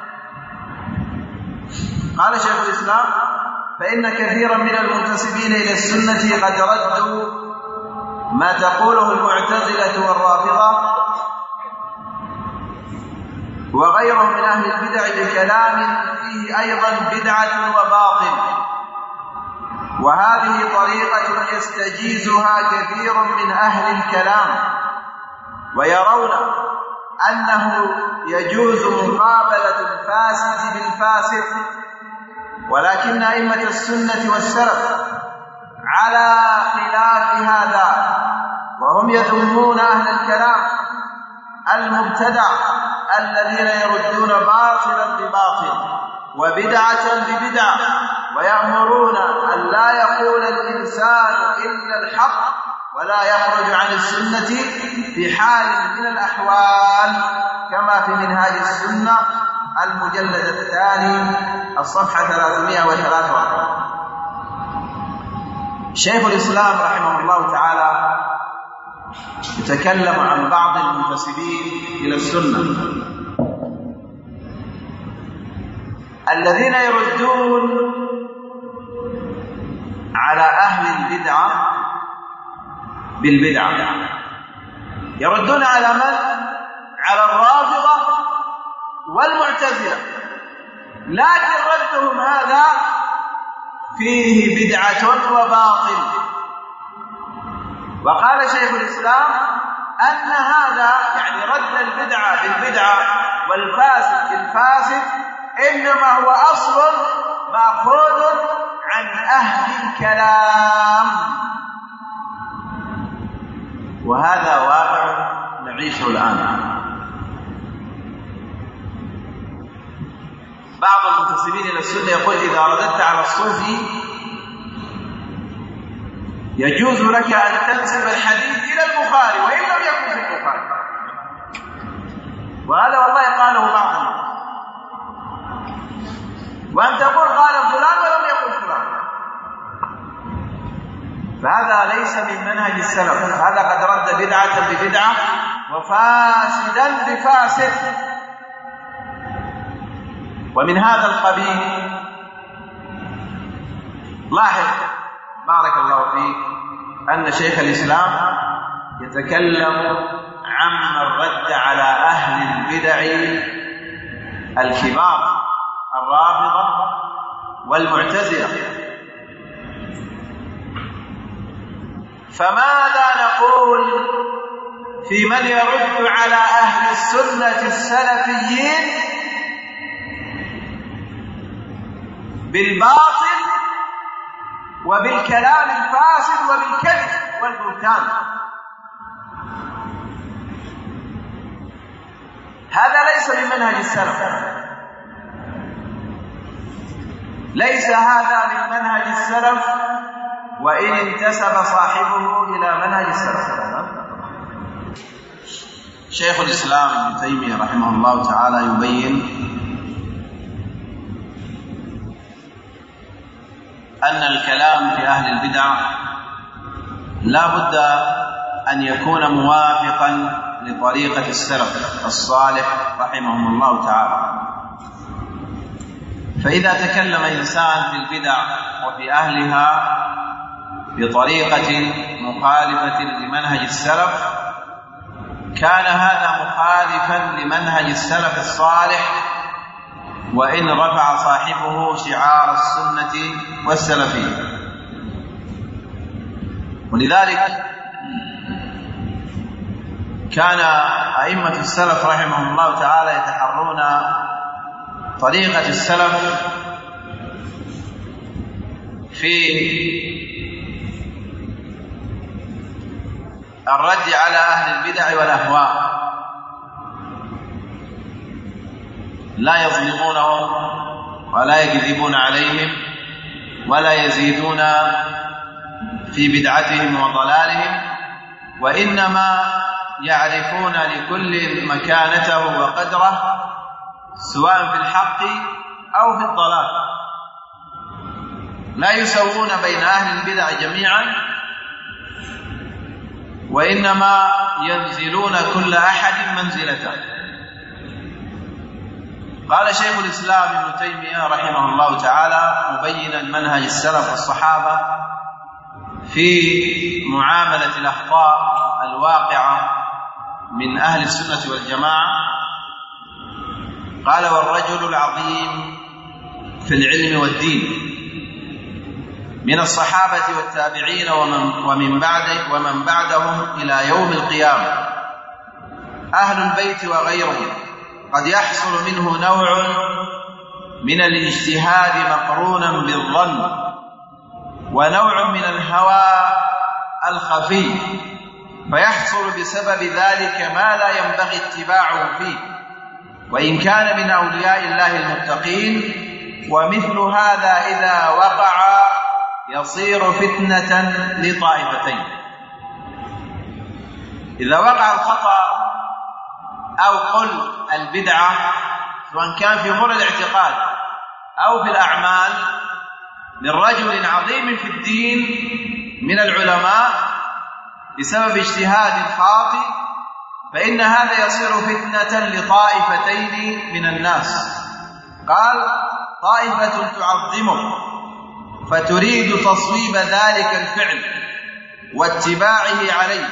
قال شيخ الإسلام: فإن كثيرا من المنتسبين إلى السنة قد ردوا ما تقوله المعتزلة والرافضة وغيرهم من أهل البدع بكلام فيه أيضا بدعة وباطل، وهذه طريقة يستجيزها كثير من أهل الكلام، ويرون أنه يجوز مقابلة الفاسد بالفاسد، ولكن أئمة السنة والسلف على خلاف هذا، وهم يذمون أهل الكلام المبتدع الذين يردون باطلا بباطل وبدعة ببدعة، ويأمرون أن لا يقول الإنسان إلا الحق ولا يخرج عن السنة في حال من الأحوال، كما في منهاج السنة المجلد الثاني الصفحة 343. شيخ الإسلام رحمه الله تعالى يتكلم عن بعض المنتسبين إلى السنة الذين يردون على أهل البدعة بالبدعة. يردون على من؟ على الرافضة والمعتزلة، لكن ردهم هذا فيه بدعة وباطل. وقال شيخ الإسلام أن هذا يعني رد البدعة بالبدعة والفاسد بالفاسد إنما هو أصل مأخوذ عن أهل الكلام، وهذا واقع نعيشه الآن. بعض المنتسبين إلى السنة يقول إذا رددت على الصوفي يجوز لك أن تنسب الحديث إلى البخاري وإن لم يكن في البخاري، وهذا والله قاله بعض الناس، وأن تقول قال فلان ولم يقل فلان، فهذا ليس من منهج السلف. هذا قد رد بدعة ببدعة وفاسدا بفاسد. ومن هذا القبيل لاحظ بارك الله فيك أن شيخ الإسلام يتكلم عمن رد على أهل البدع الكبار الرافضة والمعتزلة. فماذا نقول في من يرد على أهل السنة السلفيين بالباطل وبالكلام الفاسد وبالكذب والبهتان؟ هذا ليس من منهج السلف، ليس هذا من منهج السلف وإن انتسب صاحبه إلى منهج السلف. شيخ الإسلام ابن تيمية رحمه الله تعالى يبين أن الكلام في أهل البدع لا بد أن يكون موافقا لطريقة السلف الصالح رحمهم الله تعالى. فإذا تكلم إنسان في البدع وفي أهلها بطريقة مخالفة لمنهج السلف كان هذا مخالفا لمنهج السلف الصالح وإن رفع صاحبه شعار السنة والسلفية. ولذلك كان أئمة السلف رحمهم الله تعالى يتحرون طريقة السلف في الرد على أهل البدع والأهواء، لا يظلمونهم ولا يكذبون عليهم ولا يزيدون في بدعتهم وضلالهم، وإنما يعرفون لكل مكانته وقدره سواء في الحق أو في الضلال، لا يسوون بين أهل البدع جميعا، وإنما ينزلون كل أحد منزلته. قال شيخ الإسلام ابن تيمية رحمه الله تعالى مبينا منهج السلف والصحابة في معاملة الأخطاء الواقعة من أهل السنة والجماعة، قال والرجل العظيم في العلم والدين من الصحابة والتابعين ومن بعدهم إلى يوم القيامة أهل البيت وغيرهم قد يحصل منه نوع من الاجتهاد مقرونا بالظن ونوع من الهوى الخفي، فيحصل بسبب ذلك ما لا ينبغي اتباعه فيه وإن كان من أولياء الله المتقين، ومثل هذا إذا وقع يصير فتنة لطائفتين. إذا وقع الخطأ أو قل البدعة سواء كان في أمور الاعتقاد أو في الأعمال من رجل عظيم في الدين من العلماء بسبب اجتهاد خاطئ، فإن هذا يصير فتنة لطائفتين من الناس. قال طائفة تعظمه فتريد تصويب ذلك الفعل واتباعه عليه،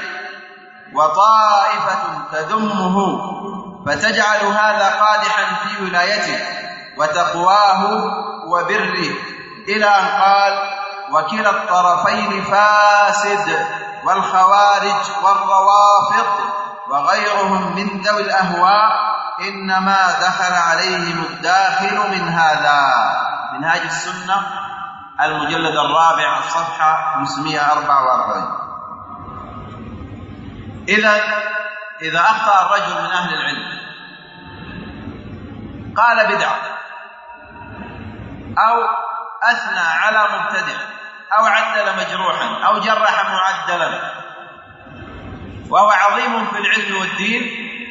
وطائفة تذمه فتجعل هذا قادحا في ولايته وتقواه وبره، إلى أن قال وكلا الطرفين فاسد، والخوارج والروافض وغيرهم من ذوي الأهواء إنما دخل عليهم الداخل من هذا. منهاج السنة المجلد الرابع الصفحة 544. إذا أخطأ الرجل من أهل العلم قال بدعة أو أثنى على مبتدع أو عدل مجروحا أو جرح معدلا وهو عظيم في العلم والدين،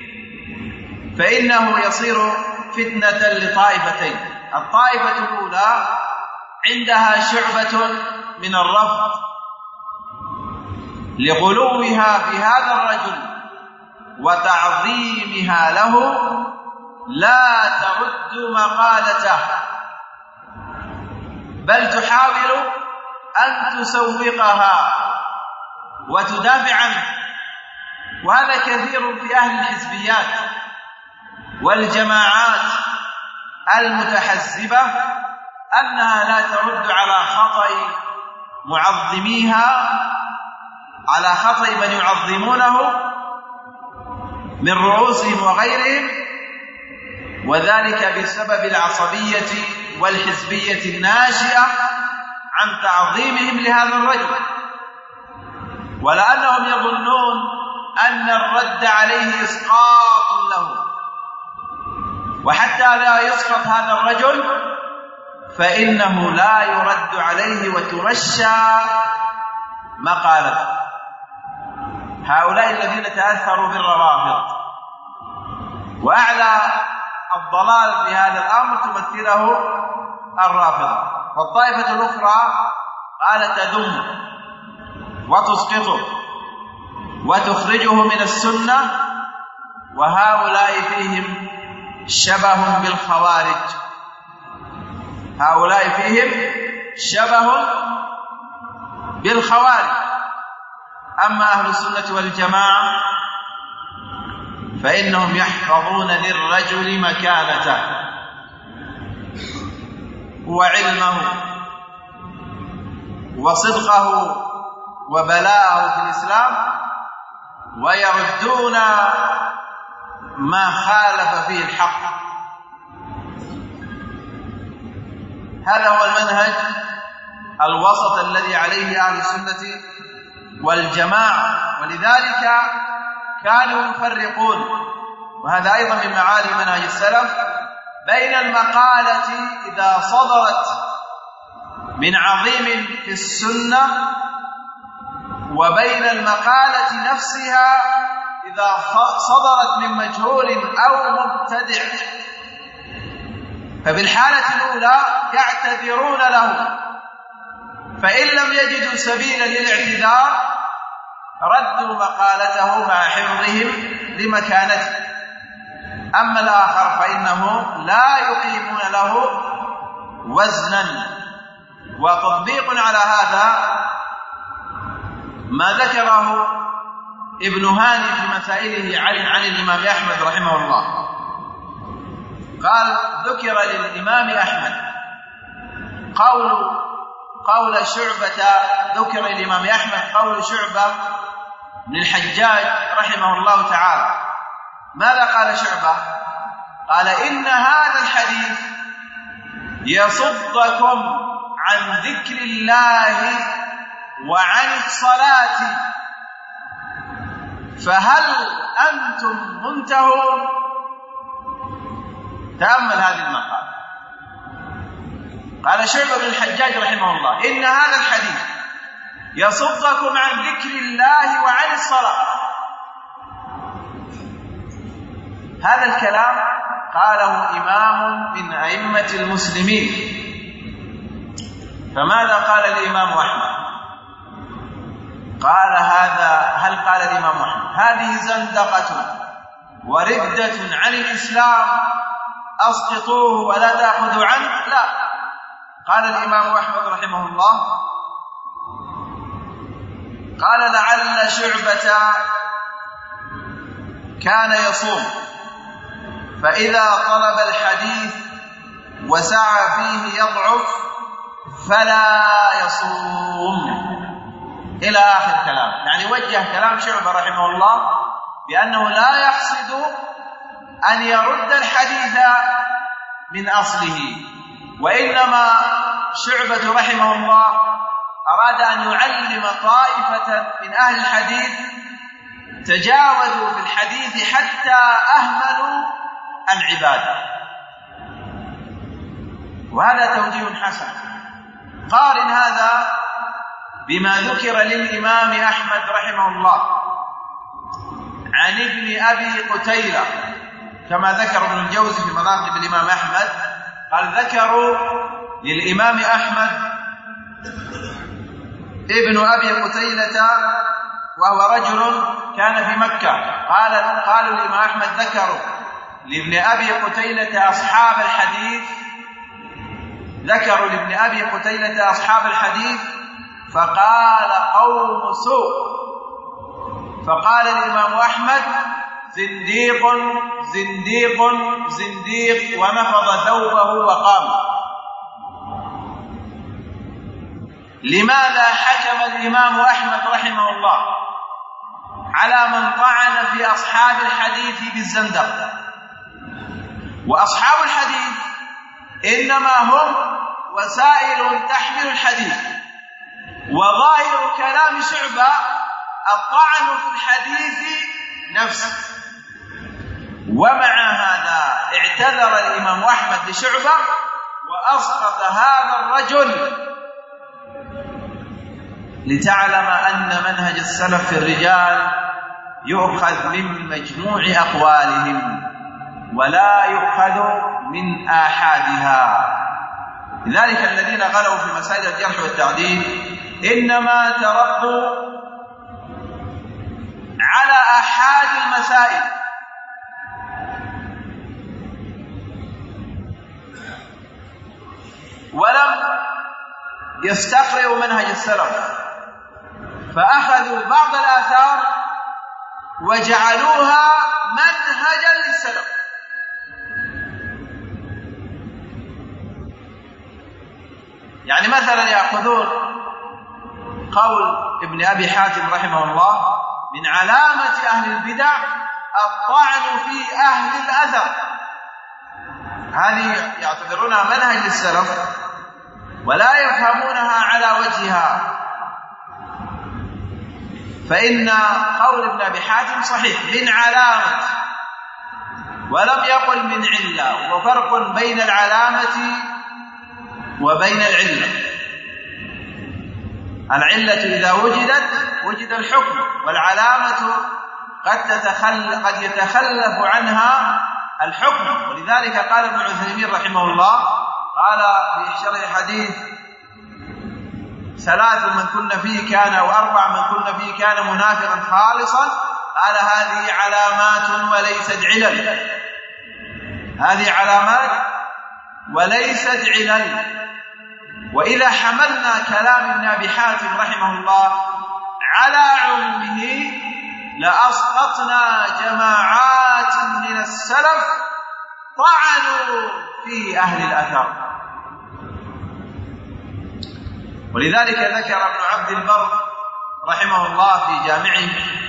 فإنه يصير فتنة لطائفتين. الطائفة الأولى عندها شعبة من الرفض لغلوها في هذا الرجل وتعظيمها له، لا ترد مقالته بل تحاول أن تسوقها وتدافع عنه. وهذا كثير في أهل الحزبيات والجماعات المتحزبة، أنها لا ترد على خطأ معظميها، على خطأ من يعظمونه من رؤوسهم وغيرهم، وذلك بسبب العصبية والحزبية الناشئة عن تعظيمهم لهذا الرجل، ولأنهم يظنون أن الرد عليه إسقاط له، وحتى لا يسقط هذا الرجل فإنه لا يرد عليه وترشى مقالته. هؤلاء الذين تأثروا بالروافض، وأعلى الضلال في هذا الأمر تمثله الرافضة. والطائفة الأخرى قالت تذم وتسقطه وتخرجه من السنة، وهؤلاء فيهم شبه بالخوارج. هؤلاء فيهم شبه بالخوارج. أما أهل السنة والجماعة فإنهم يحفظون للرجل مكانته وعلمه وصدقه وبلاءه في الإسلام، ويردون ما خالف فيه الحق. هذا هو المنهج الوسط الذي عليه أهل السنة والجماعة، ولذلك كانوا يفرقون، وهذا أيضا من معالي منهج السلف، بين المقالة إذا صدرت من عظيم في السنة وبين المقالة نفسها إذا صدرت من مجهول أو مبتدع. فبالحالة الأولى يعتذرون له، فإن لم يجدوا سبيلا للاعتذار ردوا مقالته مع حفظهم لمكانته. أما الآخر فإنه لا يقيمون له وزنا. وتطبيق على هذا ما ذكره ابن هاني في مسائله عن الإمام أحمد رحمه الله. قال ذكر للإمام أحمد قول شعبة، ذكر للإمام أحمد قول شعبة بن الحجاج رحمه الله تعالى. ماذا قال شعبة؟ قال إن هذا الحديث يصدكم عن ذكر الله وعن الصلاة، فهل أنتم منتهون؟ تأمل هذه المقالة. قال شعبة بن الحجاج رحمه الله إن هذا الحديث يصدكم عن ذكر الله وعن الصلاة. هذا الكلام قاله إمام من أئمة المسلمين. فماذا قال الإمام أحمد؟ قال هل قال الإمام أحمد هذه زندقة وردة عن الإسلام أسقطوه ولا تأخذوا عنه؟ لا. قال الإمام أحمد رحمه الله قال لعل شعبة كان يصوم، فإذا طلب الحديث وسعى فيه يضعف فلا يصوم، إلى آخر كلام. يعني وجه كلام شعبة رحمه الله بأنه لا يقصد أن يرد الحديث من أصله، وإنما شعبة رحمه الله أراد أن يعلم طائفة من أهل الحديث تجاوزوا في الحديث حتى أهملوا العبادة، وهذا توجيه حسن. قارن هذا بما ذكر للإمام أحمد رحمه الله عن ابن أبي قتيلة، كما ذكر ابن الجوزي في مناقب الإمام أحمد، قال ذكروا للإمام أحمد ابن أبي قتيلة وهو رجل كان في مكة، قالوا الإمام أحمد ذكروا لابن أبي قتيلة أصحاب الحديث، ذكروا لابن أبي قتيلة أصحاب الحديث فقال قوم سوء، فقال الإمام أحمد زنديق زنديق زنديق، ونفض ثوبه وقام. لماذا حكم الإمام أحمد رحمه الله على من طعن في أصحاب الحديث بالزندقة؟ وأصحاب الحديث إنما هم وسائل تحمل الحديث، وظاهر كلام شعبة الطعن في الحديث نفسه. ومع هذا اعتذر الإمام أحمد لشعبة وأسقط هذا الرجل، لتعلم أن منهج السلف في الرجال يؤخذ من مجموع أقوالهم ولا يؤخذ من آحادها. لذلك الذين غلوا في مسائل الجرح والتعديل إنما تربوا على آحاد المسائل، ولم يستقرئوا منهج السلف، فأخذوا بعض الآثار وجعلوها منهجا للسلف. يعني مثلا يأخذون قول ابن أبي حاتم رحمه الله من علامة أهل البدع الطعن في أهل الأثر، هذه يعتبرونها منهج للسلف ولا يفهمونها على وجهها. فإن قول ابن أبي حاتم صحيح من علامة، ولم يقل من علة، وفرق بين العلامة وبين العلة. العلة إذا وجدت وجد الحكم، والعلامة قد يتخلف عنها الحكم. ولذلك قال ابن عثيمين رحمه الله، قال في شرح حديث 3 من كن فيه كان، أو 4 من كن فيه كان منافقا خالصا، قال هذه علامات وليست علل، هذه علامات وليست علل. وإذا حملنا كلام ابن أبي حاتم رحمه الله على عمومه لأسقطنا جماعات من السلف طعنوا في أهل الأثر. ولذلك ذكر ابن عبد البر رحمه الله في جامعه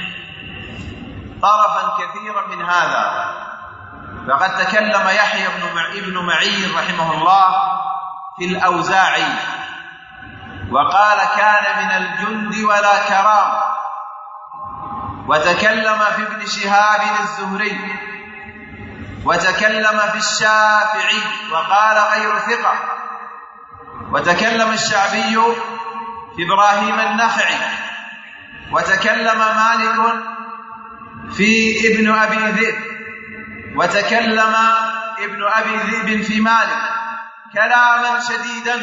طرفا كثيرا من هذا، فقد تكلم يحيى ابن معين رحمه الله في الأوزاعي وقال كان من الجند ولا كرام، وتكلم في ابن شهاب الزهري، وتكلم في الشافعي وقال غير ثقة، وتكلم الشعبي في إبراهيم النخعي، وتكلم مالك في ابن أبي ذئب، وتكلم ابن أبي ذئب في مالك كلاما شديدا.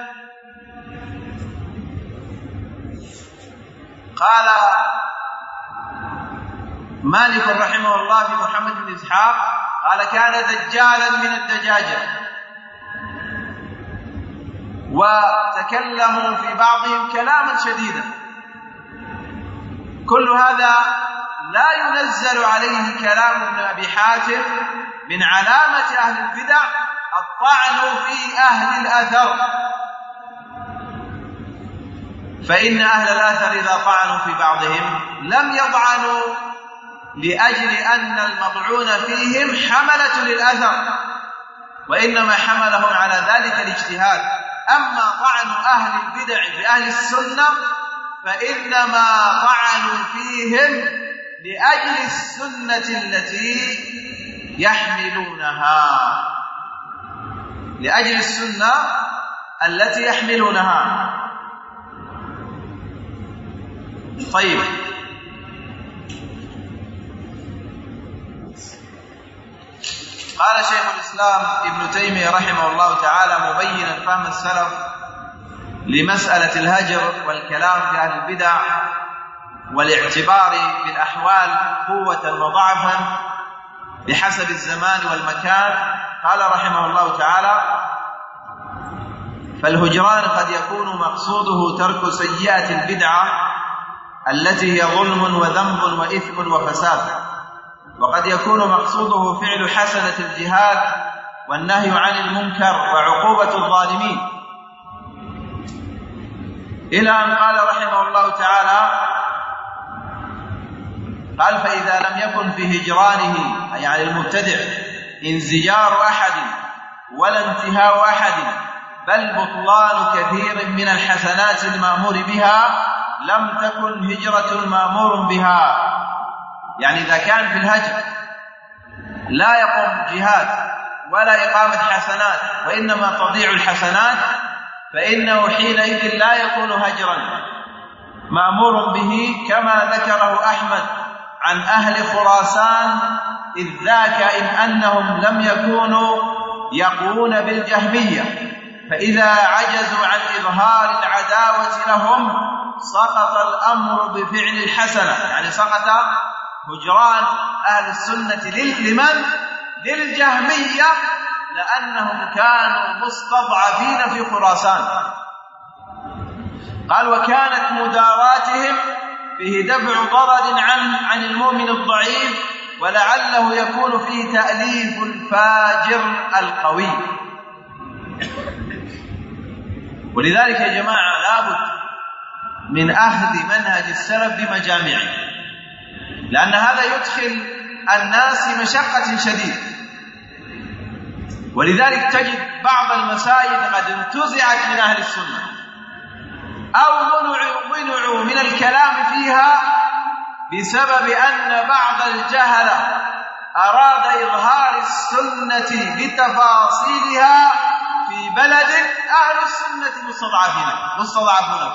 قال مالك رحمه الله في محمد بن إسحاق قال كان دجالا من الدجاجة، وتكلموا في بعضهم كلاما شديدا. كل هذا لا ينزل عليه كلام ابن أبي حاتم من علامة أهل البدع الطعن في أهل الأثر، فإن أهل الأثر إذا طعنوا في بعضهم لم يطعنوا لأجل أن المطعون فيهم حملة للأثر، وإنما حملهم على ذلك الاجتهاد. أما طعن أهل البدع بأهل السنة فإنما طعنوا فيهم لأجل السنة التي يحملونها، لأجل السنة التي يحملونها. طيب، قال شيخ الإسلام ابن تيمية رحمه الله تعالى مبينا فهم السلف لمسألة الهجر والكلام في أهل البدع والاعتبار بالأحوال قوة وضعفا بحسب الزمان والمكان، قال رحمه الله تعالى: فالهجران قد يكون مقصوده ترك سيئة البدعة التي هي ظلم وذنب وإثم وفساد، وقد يكون مقصوده فعل حسنة الجهاد والنهي عن المنكر وعقوبة الظالمين، إلى أن قال رحمه الله تعالى: قال: فإذا لم يكن في هجرانه يعني المبتدع انزجار أحد ولا انتهاء أحد بل بطلان كثير من الحسنات المأمور بها لم تكن هجرة المأمور بها. يعني إذا كان في الهجر لا يقوم جهاد ولا إقامة حسنات وإنما تضيع الحسنات، فإنه حينئذ لا يكون هجرا مأمور به، كما ذكره أحمد عن أهل خراسان إذ ذاك إن أنهم لم يكونوا يقوون بالجهمية، فإذا عجزوا عن إظهار العداوة لهم سقط الأمر بفعل الحسنة. يعني سقط هجران أهل السنة لمن؟ للجهمية، لأنهم كانوا مستضعفين في خراسان. قال: وكانت مداراتهم فيه دفع ضرر عن المؤمن الضعيف، ولعله يكون فيه تأليف الفاجر القوي. ولذلك يا جماعة لابد من أخذ منهج السلف بمجامعه، لأن هذا يدخل الناس في مشقة شديدة. ولذلك تجد بعض المسائل قد انتزعت من أهل السنة أو منعوا من الكلام فيها بسبب أن بعض الجهلة أراد إظهار السنة بتفاصيلها في بلد أهل السنة مستضعفون.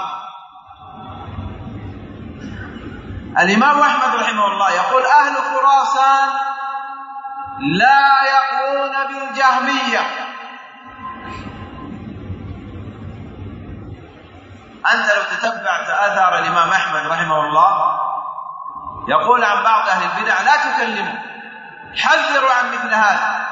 الإمام أحمد رحمه الله يقول: أهل خراسان لا يقوون بالجهمية. أنت لو تتبعت أثر الإمام أحمد رحمه الله يقول عن بعض أهل البدع: لا تكلموا، حذروا عن مثل هذا،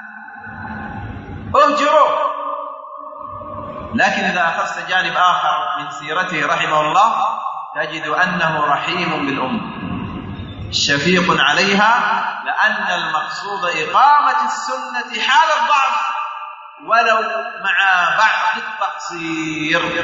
اهجروا. لكن إذا أخذت جانب آخر من سيرته رحمه الله تجد أنه رحيم بالأمة شفيق عليها، لأن المقصود إقامة السنة حال الضعف ولو مع بعض التقصير.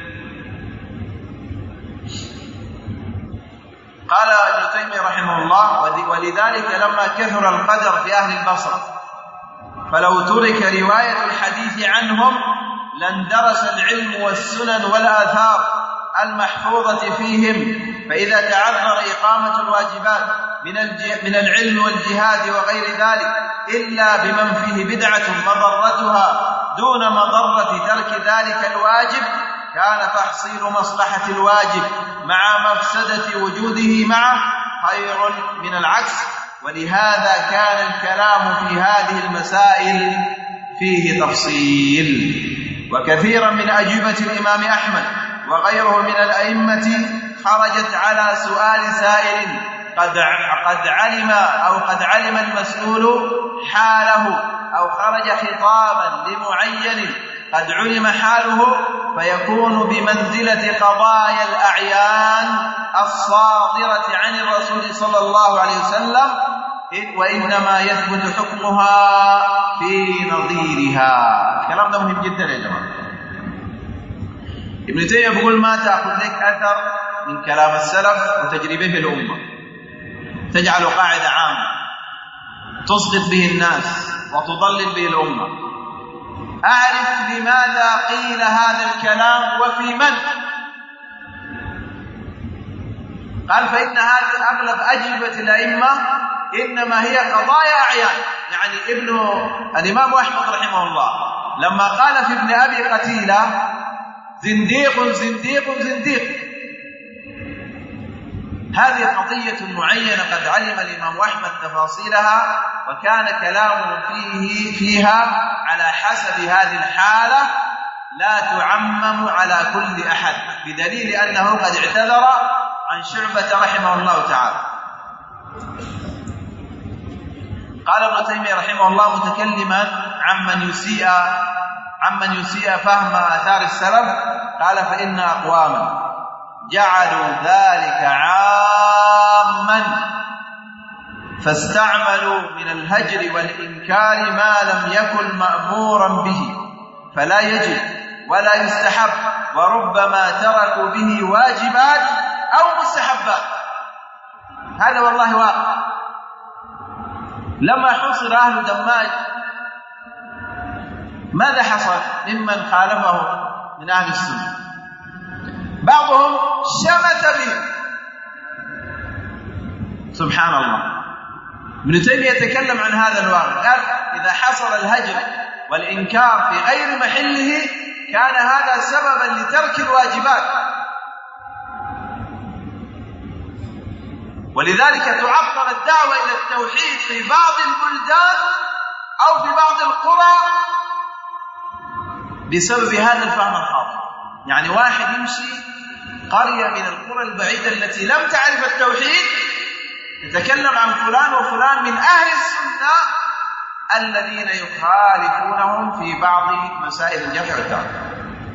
قال ابن تيمية رحمه الله: ولذلك لما كثر القدر في أهل البصرة فلو ترك رواية الحديث عنهم لاندرس العلم والسنن والآثار المحفوظة فيهم، فإذا تعذر إقامة الواجبات من العلم والجهاد وغير ذلك إلا بمن فيه بدعة مضرتها دون مضرة ترك ذلك الواجب، كان تحصيل مصلحة الواجب مع مفسدة وجوده معه خير من العكس. ولهذا كان الكلام في هذه المسائل فيه تفصيل. وكثيرا من أجوبة الإمام أحمد وغيره من الأئمة خرجت على سؤال سائل قد علم المسؤول حاله، أو خرج خطابا لمعين قد علم حاله، فيكون بمنزلة قضايا الأعيان الصادرة عن الرسول صلى الله عليه وسلم، وإنما يثبت حكمها في نظيرها. الكلام ده مهم جدا يا جماعة. ابن تيمية بيقول: ما تأخذ لك أثر من كلام السلف وتجربه في الأمة تجعل قاعدة عامة تسقط به الناس وتضلل به الأمة. أعرف لماذا قيل هذا الكلام وفي من. قال فإن هذه أغلب أجوبة الأئمة إنما هي قضايا أعيان. يعني الإمام أحمد رحمه الله لما قال في ابن أبي قتيلة زنديق زنديق زنديق، هذه قضية معينة قد علم الإمام أحمد تفاصيلها، وكان كلامه فيها على حسب هذه الحالة، لا تعمم على كل أحد، بدليل أنه قد اعتذر عن شعبة رحمه الله تعالى. قال ابن تيمية رحمه الله متكلما عمن يسيء فهم آثار السلف، قال فإن أقواما جعلوا ذلك عاما فاستعملوا من الهجر والإنكار ما لم يكن مأمورا به فلا يجب ولا يستحب، وربما تركوا به واجبات أو مستحبات. هذا والله واقع. لما حصر أهل دماج ماذا حصل ممن خالفه من أهل السنة؟ بعضهم شمت بهم. سبحان الله. ابن تيمية يتكلم عن هذا الواقع، قال إذا حصل الهجر والإنكار في غير محله كان هذا سببا لترك الواجبات، ولذلك تعطل الدعوة إلى التوحيد في بعض البلدان أو في بعض القرى بسبب هذا الفهم الخاطئ. يعني واحد يمشي قرية من القرى البعيدة التي لم تعرف التوحيد يتكلم عن فلان وفلان من أهل السنة الذين يخالفونهم في بعض مسائل الجمع والتعبير،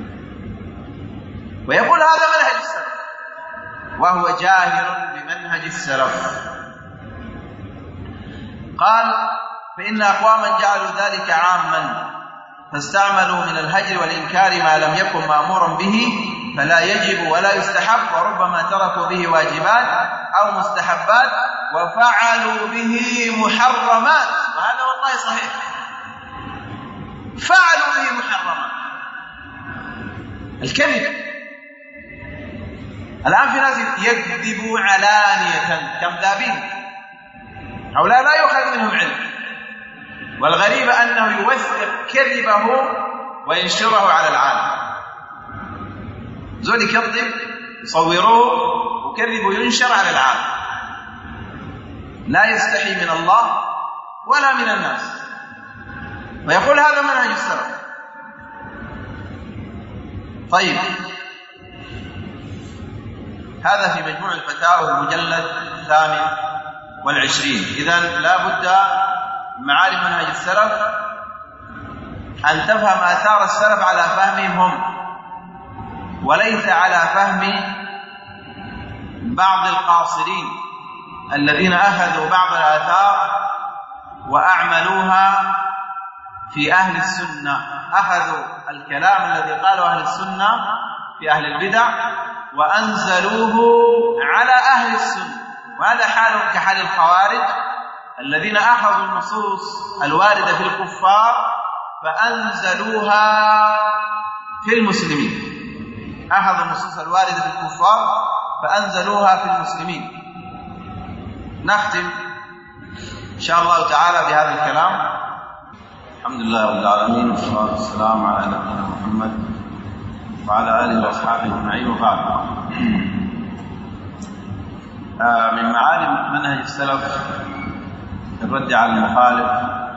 ويقول هذا منهج السلف، وهو جاهل بمنهج السلف. قال فإن أقواما جعلوا ذلك عاما فاستعملوا من الهجر والإنكار ما لم يكن مأمورا به فلا يجب ولا يستحب، وربما تركوا به واجبات أو مستحبات وفعلوا به محرمات. وهذا والله صحيح، فعلوا به محرمات. الكذب الآن في ناس يكذبوا علانية كذابين، هؤلاء لا يؤخذ منهم علم، والغريب أنه يوثق كذبه وينشره على العالم. زول يكذب يصوروه وكذب وينشر على العالم، لا يستحي من الله ولا من الناس، ويقول هذا منهج السلف. طيب، هذا في مجموع الفتاوى المجلد 28. إذن لا بد معارف منهج السلف أن تفهم آثار السلف على فهمهم هم، وليس على فهم بعض القاصرين الذين أخذوا بعض الآثار وأعملوها في أهل السنة. أخذوا الكلام الذي قاله أهل السنة في أهل البدع وأنزلوه على أهل السنة، وهذا حالهم كحال الخوارج الذين أخذوا النصوص الواردة في الكفار فأنزلوها في المسلمين. أخذوا النصوص الواردة في الكفار فأنزلوها في المسلمين. نختم إن شاء الله تعالى بهذا الكلام. الحمد لله رب العالمين، والصلاة والسلام على نبينا محمد وعلى آله وأصحابه أجمعين، وبعد. من معالم منهج السلف الرد على المخالف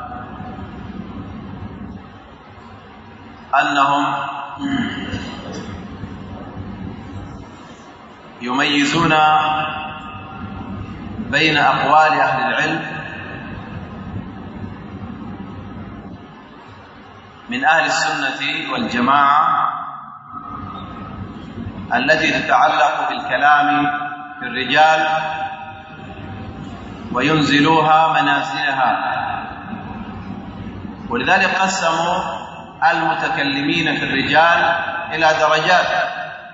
أنهم يميزون بين أقوال أهل العلم من أهل السنة والجماعة التي تتعلق بالكلام في الرجال وينزلوها منازلها، ولذلك قسموا المتكلمين في الرجال إلى درجات،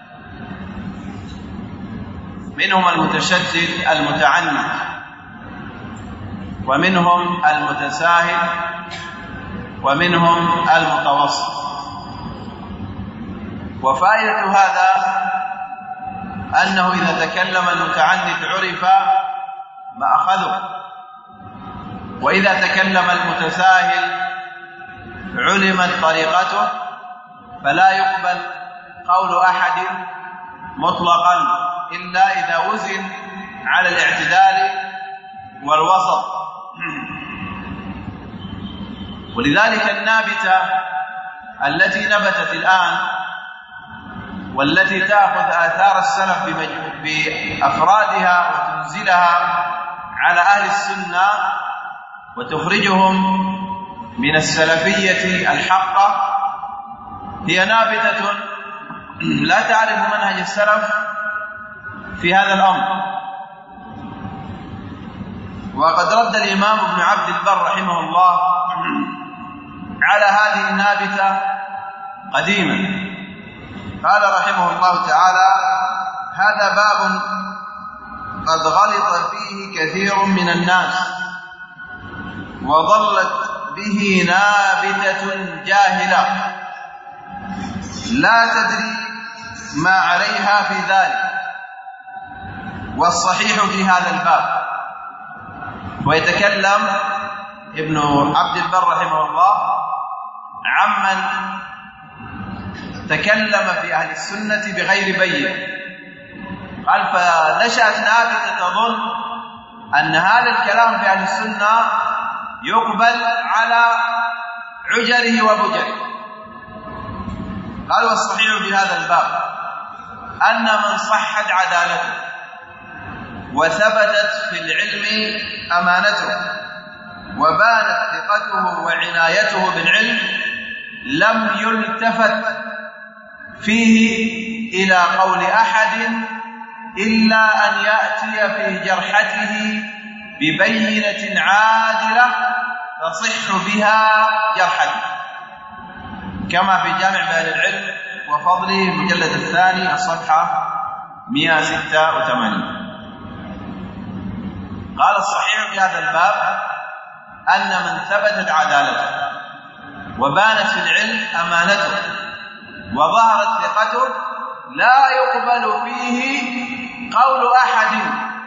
منهم المتشدد المتعنت، ومنهم المتساهل، ومنهم المتوسط. وفائدة هذا أنه إذا تكلم المتعنت عرف مأخذه، وإذا تكلم المتساهل علمت طريقته، فلا يقبل قول أحد مطلقا إلا إذا وزن على الاعتدال والوسط. ولذلك النابتة التي نبتت الآن والتي تأخذ آثار السلف بأفرادها وتنزلها على أهل السنة وتخرجهم من السلفية الحقة، هي نابتة لا تعرف منهج السلف في هذا الأمر. وقد رد الإمام ابن عبد البر رحمه الله على هذه النابتة قديما، قال رحمه الله تعالى: هذا باب قد غلط فيه كثير من الناس وضلت به نابتة جاهلة لا تدري ما عليها في ذلك، والصحيح في هذا الباب. ويتكلم ابن عبد البر رحمه الله عمن تكلم في أهل السنة بغير بين، قال: فنشأت نابتة تظن أن هذا الكلام في أهل السنة يقبل على عجره وبجره. قال: والصحيح في هذا الباب أن من صحت عدالته وثبتت في العلم أمانته وبانت ثقته وعنايته بالعلم لم يلتفت فيه إلى قول أحد إلا أن يأتي في جرحته ببينة عادلة تصح بها جرحته، كما في جامع بيان العلم وفضله المجلد الثاني الصفحة 186. قال: الصحيح في هذا الباب أن من ثبتت عدالته وبانت في العلم أمانته وظهرت ثقته لا يقبل فيه قول أحد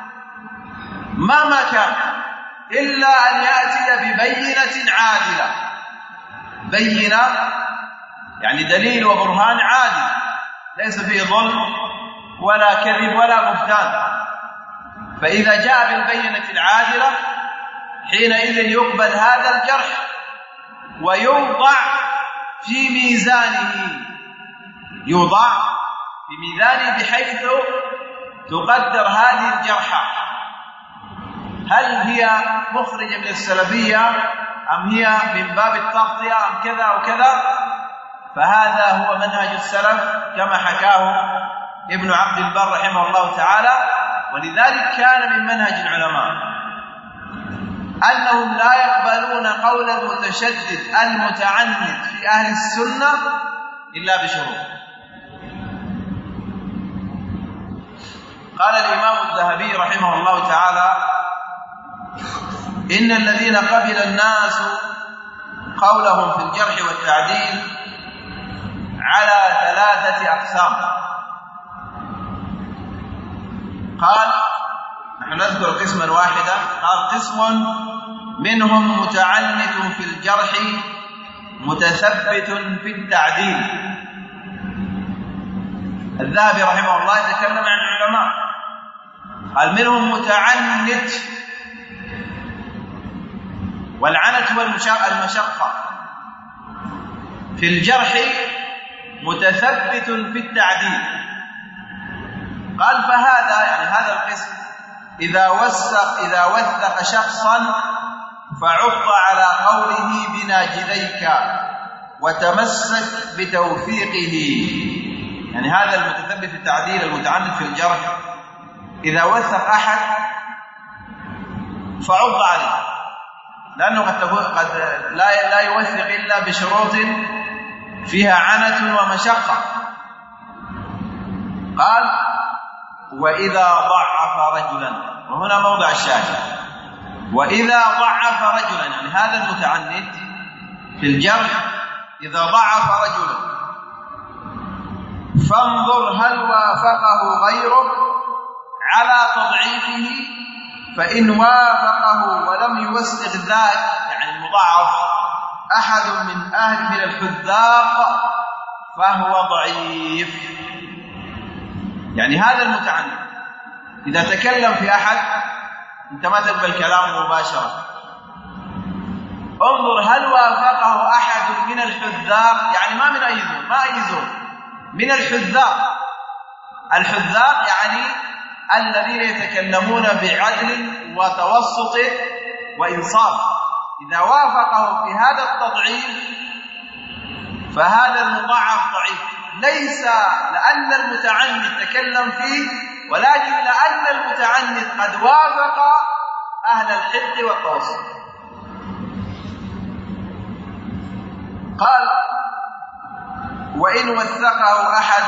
مهما كان إلا أن يأتي ببينة عادلة. بينة يعني دليل وبرهان عادل ليس فيه ظلم ولا كذب ولا بهتان. فإذا جاء بالبينة العادلة حينئذ يقبل هذا الجرح ويوضع في ميزانه، يوضع في ميزانه بحيث تقدر هذه الجرحى هل هي مخرجة من السلفية أم هي من باب التغطية أم كذا أو كذا. فهذا هو منهج السلف كما حكاه ابن عبد البر رحمه الله تعالى. ولذلك كان من منهج العلماء أنهم لا يقبلون قول المتشدد المتعنت في أهل السنة إلا بشروط. قال الإمام الذهبي رحمه الله تعالى: إن الذين قبل الناس قولهم في الجرح والتعديل على 3 أقسام. قال: نحن نذكر قسما واحدا. قال: قسم منهم متعنت في الجرح متثبت في التعديل. الذهبي رحمه الله يتكلم عن العلماء، قال: منهم متعنت، والعنت هو المشقة، في الجرح متثبت في التعديل. قال: فهذا يعني هذا القسم إذا وثق شخصا فعض على قوله بناجذيك وتمسك بتوثيقه. يعني هذا المتثبت في التعديل المتعنت في الجرح إذا وثق أحد فعض عليه، لأنه قد لا يوثق إلا بشروط فيها عنت ومشقة. قال: وإذا ضعف رجلا، وهنا موضع الشاهد، وإذا ضعف رجلا يعني هذا المتعنت في الجرح إذا ضعف رجلا فانظر هل وافقه غيره على تضعيفه، فإن وافقه ولم يوثق ذاك يعني مضاعف أحد من أهل الحذاق فهو ضعيف. يعني هذا المتعنت إذا تكلم في أحد أنت ما تقبل كلامه مباشرة، انظر هل وافقه أحد من الحذاق، يعني ما من أي زول، ما أي زول، من الحذاق. الحذاق يعني الذين يتكلمون بعدل وتوسط وإنصاف. إذا وافقه في هذا التضعيف فهذا المضاعف ضعيف، ليس لأن المتعنت تكلم فيه، ولكن لأن المتعنت قد وافق أهل الحد والتوسط. قال وإن وثقه أحد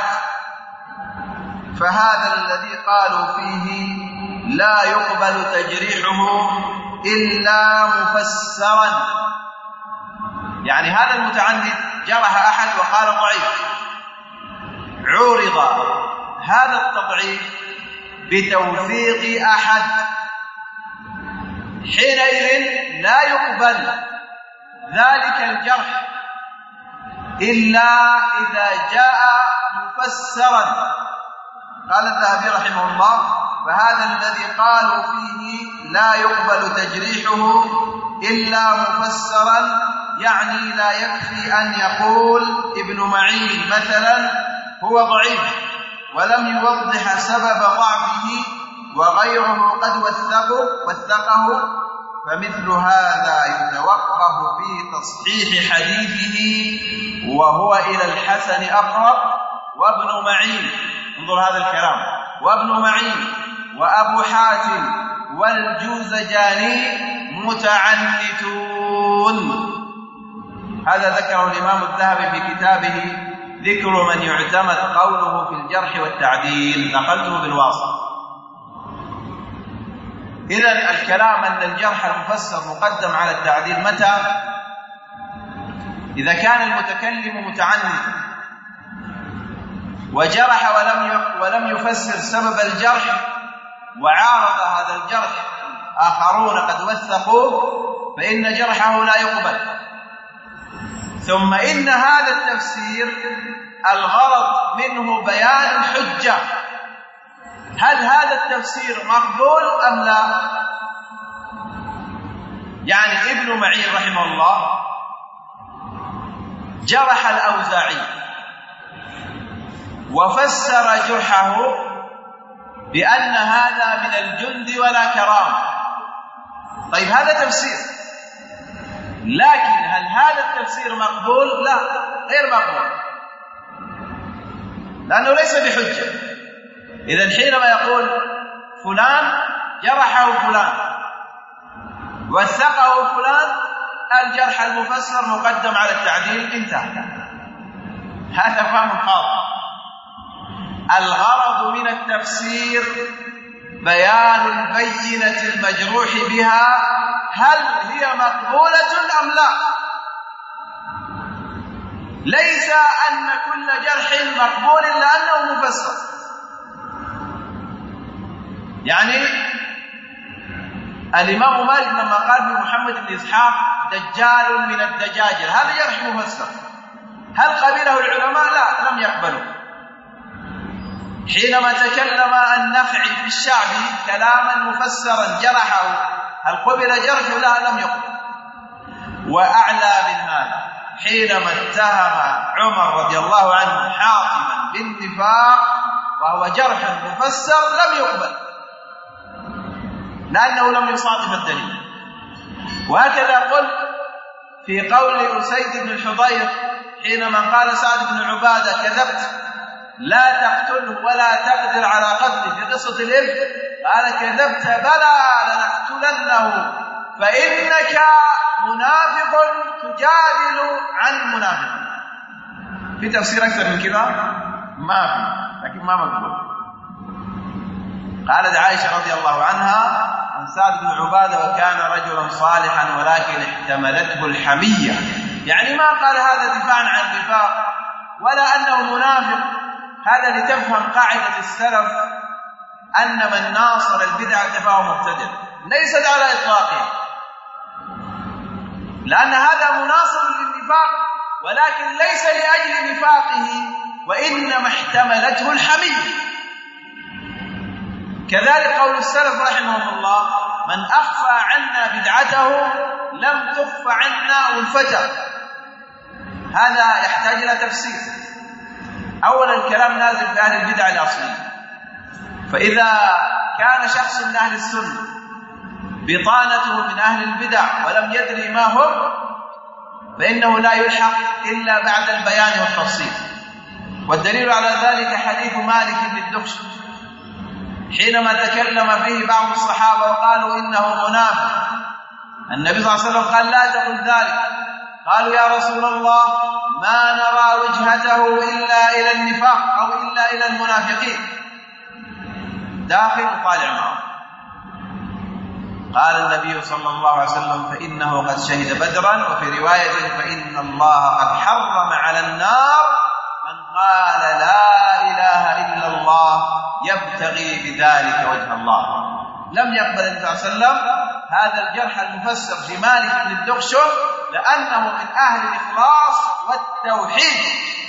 فهذا الذي قالوا فيه لا يقبل تجريحه إلا مفسرا. يعني هذا المتعنت جرح أحد وقال ضعيف، عورض هذا التضعيف بتوثيق أحد، حينئذ لا يقبل ذلك الجرح إلا إذا جاء مفسرا. قال الذهبي رحمه الله فهذا الذي قالوا فيه لا يقبل تجريحه إلا مفسرا، يعني لا يكفي أن يقول ابن معين مثلا هو ضعيف ولم يوضح سبب ضعفه وغيره قد وثقه، فمثل هذا يتوقف في تصحيح حديثه وهو إلى الحسن أقرب. وابن معين، انظر هذا الكلام، وابن معين وأبو حاتم والجوزجاني متعنتون. هذا ذكره الإمام الذهبي في كتابه ذكر من يعتمد قوله في الجرح والتعديل، نقلته بالواسطة. إذن الكلام أن الجرح المفسر مقدم على التعديل متى؟ إذا كان المتكلم متعنت وجرح ولم يفسر سبب الجرح وعارض هذا الجرح آخرون قد وثقوه، فإن جرحه لا يقبل. ثم إن هذا التفسير الغرض منه بيان الحجة، هل هذا التفسير مقبول أم لا؟ يعني ابن معين رحمه الله جرح الأوزاعي وفسر جرحه بأن هذا من الجند ولا كرام. طيب هذا تفسير، لكن هل هذا التفسير مقبول؟ لا، غير مقبول، لأنه ليس بحجة. إذن حينما يقول فلان جرحه فلان وثقه فلان، الجرح المفسر مقدم على التعديل، انتهى. هذا فهم خاطئ. الغرض من التفسير بيان البينة المجروح بها هل هي مقبولة أم لا، ليس أن كل جرح مقبول لأنه مفسر. يعني الإمام مالك لما قال في محمد بن إسحاق دجال من الدجاجل، هذا جرح مفسر، هل قبله العلماء؟ لا، لم يقبلوا. حينما تكلم النخعي في الشعبي كلاما مفسرا جرحه، هل قبل جرحه؟ لا، لم يقبل. وأعلى من هذا حينما اتهم عمر رضي الله عنه حاطبا بالنفاق وهو جرح مفسر لم يقبل، لأنه لم يصادف الدليل. وهكذا قلت في قول أسيد بن الحضير حينما قال سعد بن عبادة كذبت لا تقتله ولا تقدر على قتله في قصة الإفك، قال كذبت بلى لنقتلنه فإنك منافق تجادل عن منافق. في تفسير أكثر من كذا ما في، لكن ما مقبول. قالت عائشة رضي الله عنها عن سعد بن عبادة وكان رجلا صالحا ولكن احتملته الحمية، يعني ما قال هذا دفاعا عن النفاق ولا أنه منافق، هذا لتفهم قاعدة السلف أن من ناصر البدعة فهو مبتدع، ليست على إطلاقها، لأن هذا مناصر للنفاق، ولكن ليس لأجل نفاقه، وإنما احتملته الحمية. كذلك قول السلف رحمهم الله: من أخفى عنا بدعته لم تخف عنا ألفته. هذا يحتاج إلى تفسير. أولا الكلام نازل في أهل البدع الأصلي، فإذا كان شخص من أهل السنة بطانته من أهل البدع ولم يدري ما هم، فإنه لا يلحق إلا بعد البيان والتفصيل. والدليل على ذلك حديث مالك بن الدخش حينما تكلم فيه بعض الصحابة وقالوا إنه منافق، النبي صلى الله عليه وسلم قال: لا تقل ذلك. قالوا: يا رسول الله، ما نرى وجهته إلا إلى النفاق أو إلا إلى المنافقين، داخل وطالع معه. قال النبي صلى الله عليه وسلم: فإنه قد شهد بدرا، وفي رواية: فإن الله قد حرم على النار من قال لا إله إلا الله يبتغي بذلك وجه الله. لم يقبل النبي صلى الله عليه وسلم هذا الجرح المفسر في مالك بن الدخشم، لأنه من أهل الإخلاص والتوحيد.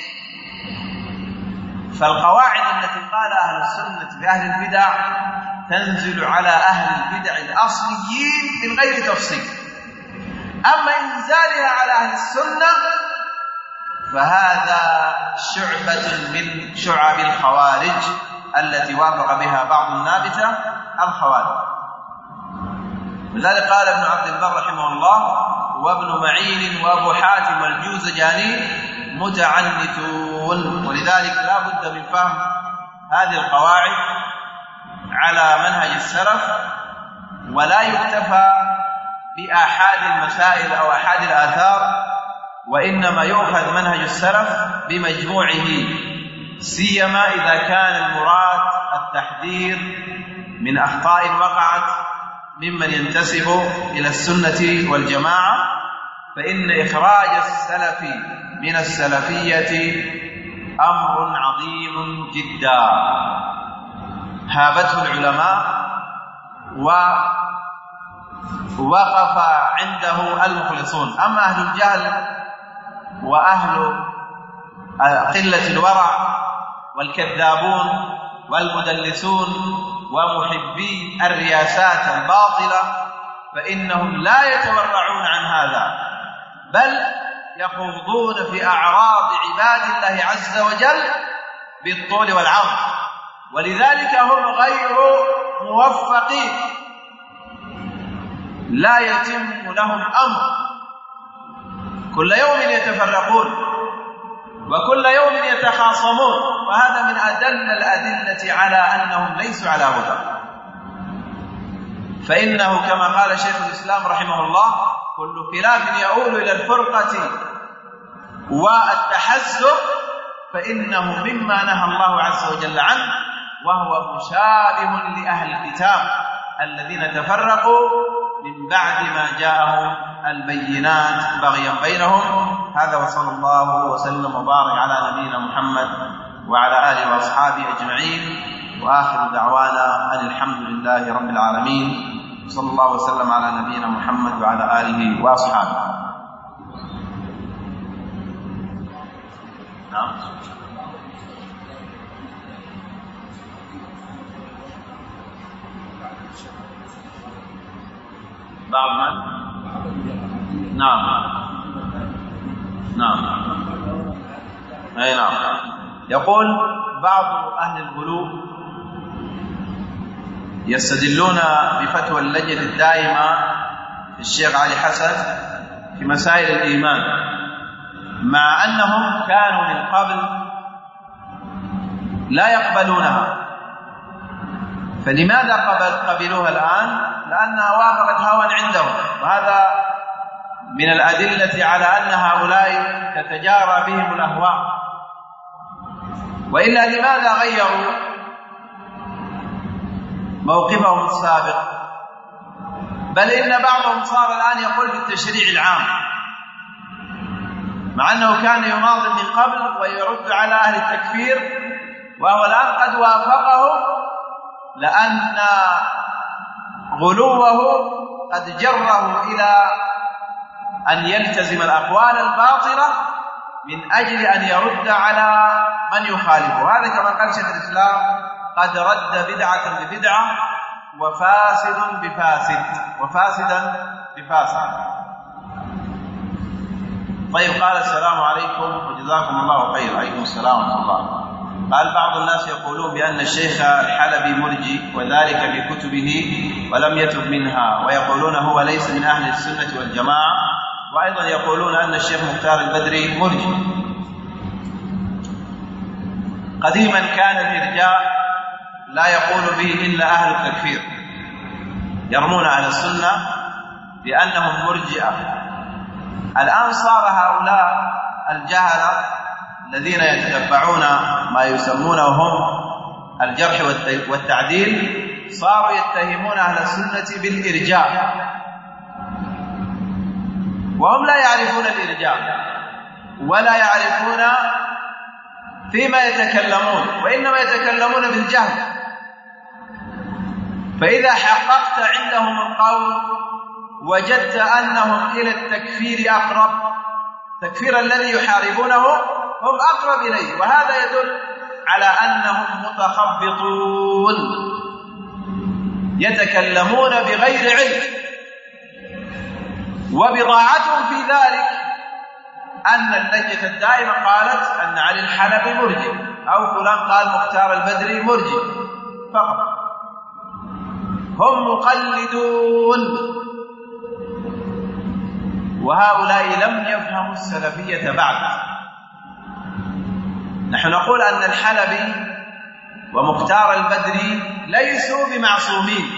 فالقواعد التي قال أهل السنة بأهل البدع تنزل على أهل البدع الأصليين من غير تفصيل. أما إنزالها على أهل السنة فهذا شعبة من شعب الخوارج التي وافق بها بعض النابتة الخوارج. لذلك قال ابن عبد البر رحمه الله: وابن معين وابو حاتم والجوزجاني متعنتون. ولذلك لا بد من فهم هذه القواعد على منهج السلف، ولا يكتفى بآحاد المسائل أو آحاد الآثار، وإنما يؤخذ منهج السلف بمجموعه، سيما إذا كان المراد التحذير من أخطاء وقعت ممن ينتسب إلى السنة والجماعة، فإن إخراج السلف من السلفية أمر عظيم جدا هابته العلماء ووقف عنده المخلصون. أما أهل الجهل وأهل قلة الورع والكذابون والمدلسون ومحبي الرياسات الباطلة فإنهم لا يتورعون عن هذا، بل يخوضون في أعراض عباد الله عز وجل بالطول والعرض، ولذلك هم غير موفقين، لا يتم لهم أمر، كل يوم يتفرقون وكل يوم يتخاصمون، وهذا من أدل الأدلة على أنهم ليسوا على هدى. فإنه كما قال شيخ الإسلام رحمه الله: كل خلاف يؤول إلى الفرقة والتحزب فإنه مما نهى الله عز وجل عنه، وهو مشابه لأهل الكتاب الذين تفرقوا من بعد ما جاءهم البينات بغيا بينهم. هذا، وصلى الله وسلم وبارك على نبينا محمد وعلى آله وأصحابه أجمعين، وآخر دعوانا أن الحمد لله رب العالمين، صلى الله وسلم على نبينا محمد وعلى آله وأصحابه. نعم. بعض من؟ نعم نعم أي نعم. يقول بعض أهل الغلو يستدلون بفتوى اللجنة الدائمة الشيخ علي حسن في مسائل الإيمان، مع أنهم كانوا من قبل لا يقبلونها، فلماذا قبلوها الآن؟ لأنها وافقت هوى عندهم، وهذا من الأدلة على أن هؤلاء تتجارى بهم الأهواء. وإلا لماذا غيروا موقفهم السابق؟ بل إن بعضهم صار الآن يقول بالتشريع العام، مع أنه كان يناظر من قبل ويرد على أهل التكفير وهو الآن قد وافقه، لأن غلوه قد جره إلى أن يلتزم الأقوال الباطلة من أجل أن يرد على من يخالفه. هذا كما قال شيخ الإسلام: قد رد بدعة ببدعة وفاسد بفاسد وفاسدا بفاسد. طيب، قال: السلام عليكم وجزاكم الله خير. عليكم السلام ورحمة الله. قال: بعض الناس يقولون بأن الشيخ الحلبي مرجي وذلك في كتبه ولم يتب منها، ويقولون هو ليس من أهل السنة والجماعة، وأيضا يقولون أن الشيخ مختار البدري مرجي. قديما كان الإرجاء لا يقول به إلا أهل التكفير، يرمون على السنة بأنهم مرجئة. الآن صار هؤلاء الجهلة الذين يتتبعون ما يسمونه هم الجرح والتعديل صاروا يتهمون أهل السنة بالإرجاء، وهم لا يعرفون الإرجاء ولا يعرفون فيما يتكلمون، وإنما يتكلمون بالجهل. فإذا حققت عندهم القول وجدت أنهم إلى التكفير أقرب، تكفير الذي يحاربونه هم أقرب إليه، وهذا يدل على أنهم متخبطون يتكلمون بغير علم. وبضاعتهم في ذلك أن اللجنة الدائمة قالت أن علي الحلبي مرجئ، أو فلان قال مختار البدري مرجئ، فقط. هم مقلدون، وهؤلاء لم يفهموا السلفية بعد. نحن نقول أن الحلبي ومختار البدري ليسوا بمعصومين،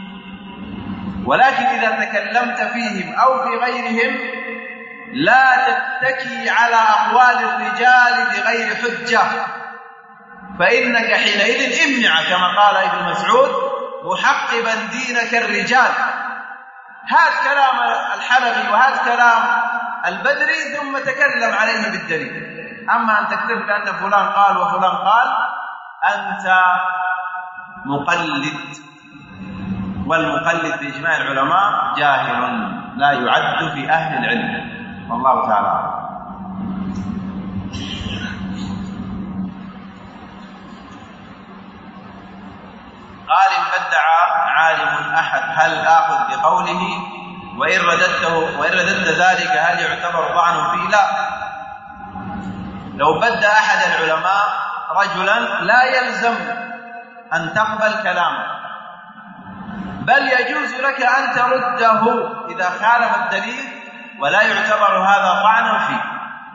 ولكن إذا تكلمت فيهم أو في غيرهم لا تتكي على أقوال الرجال بغير حجة، فإنك حينئذ امنع، كما قال ابن مسعود: محقبا دينك الرجال. هات كلام الحلبي وهات كلام البدري ثم تكلم عليه بالدليل. أما أن تكتب أن فلان قال وفلان قال، أنت مقلد، والمقلد بإجماع العلماء جاهل لا يعد في أهل العلم، والله تعالى. قال: إن بدع عالم أحد هل آخذ بقوله؟ وإن رددت ذلك هل يعتبر طعن فيه؟ لا. لو بدع أحد العلماء رجلا لا يلزم أن تقبل كلامه، بل يجوز لك أن ترده إذا خالف الدليل، ولا يعتبر هذا طعنا فيه،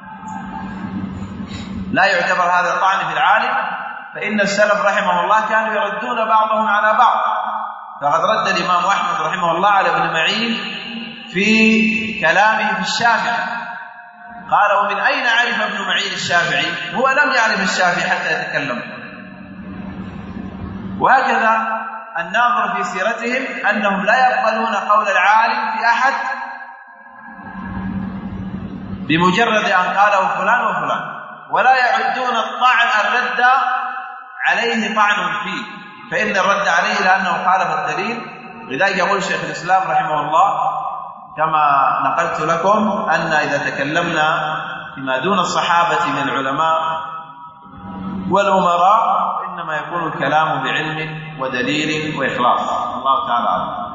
لا يعتبر هذا طعن في العالم، فإن السلف رحمه الله كانوا يردون بعضهم على بعض. فقد رد الإمام أحمد رحمه الله على ابن معين في كلامه في الشافعي، قال: ومن أين عرف ابن معين الشافعي؟ هو لم يعرف الشافعي حتى يتكلم. وهكذا الناظر في سيرتهم أنهم لا يقبلون قول العالم في أحد بمجرد أن قاله فلان وفلان، ولا يعدون الرد عليه طعن فيه، فإن الرد عليه لأنه خالف الدليل. لذلك يقول شيخ الإسلام رحمه الله كما نقلت لكم أن إذا تكلمنا فيما دون الصحابة من العلماء والأمراء إنما يكون الكلام بعلم ودليل وإخلاص. الله تعالى أعلم.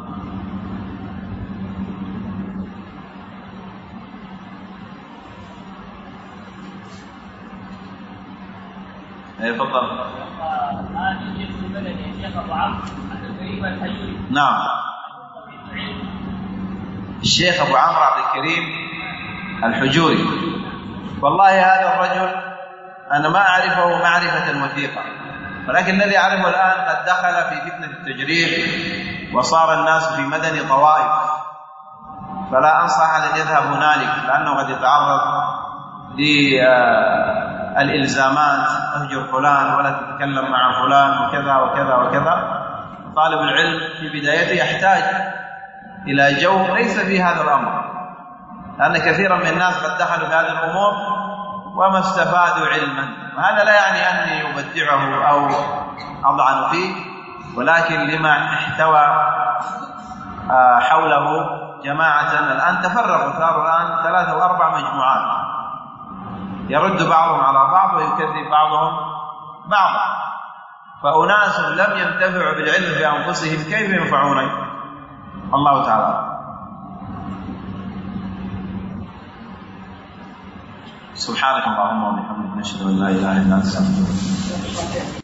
تفضل. نعم، الشيخ أبو عمرو عبد الكريم الحجوري، والله هذا الرجل أنا ما أعرفه معرفة وثيقة، ولكن الذي أعرفه الآن قد دخل في فتنة التجريح وصار الناس في مدن طوائف، فلا أنصح أن يذهب هنالك لأنه قد يتعرض للإلزامات: أهجر فلان ولا تتكلم مع فلان وكذا وكذا وكذا. طالب العلم في بدايته يحتاج إلى جو ليس في هذا الأمر، لأن كثيرا من الناس قد دخلوا في هذه الأمور وما استفادوا علما. وهذا لا يعني أني أبدعه أو أضعن فيه، ولكن لما احتوى حوله جماعة الآن تفرقوا، صاروا الآن 3 و4 مجموعات، يرد بعضهم على بعض ويكذب بعضهم بعضا. فأناس لم ينتفعوا بالعلم بأنفسهم كيف ينفعون؟ الله تعالى. سبحانك اللهم وبحمدك، نشهد أن لا إله إلا أنت، نستغفرك.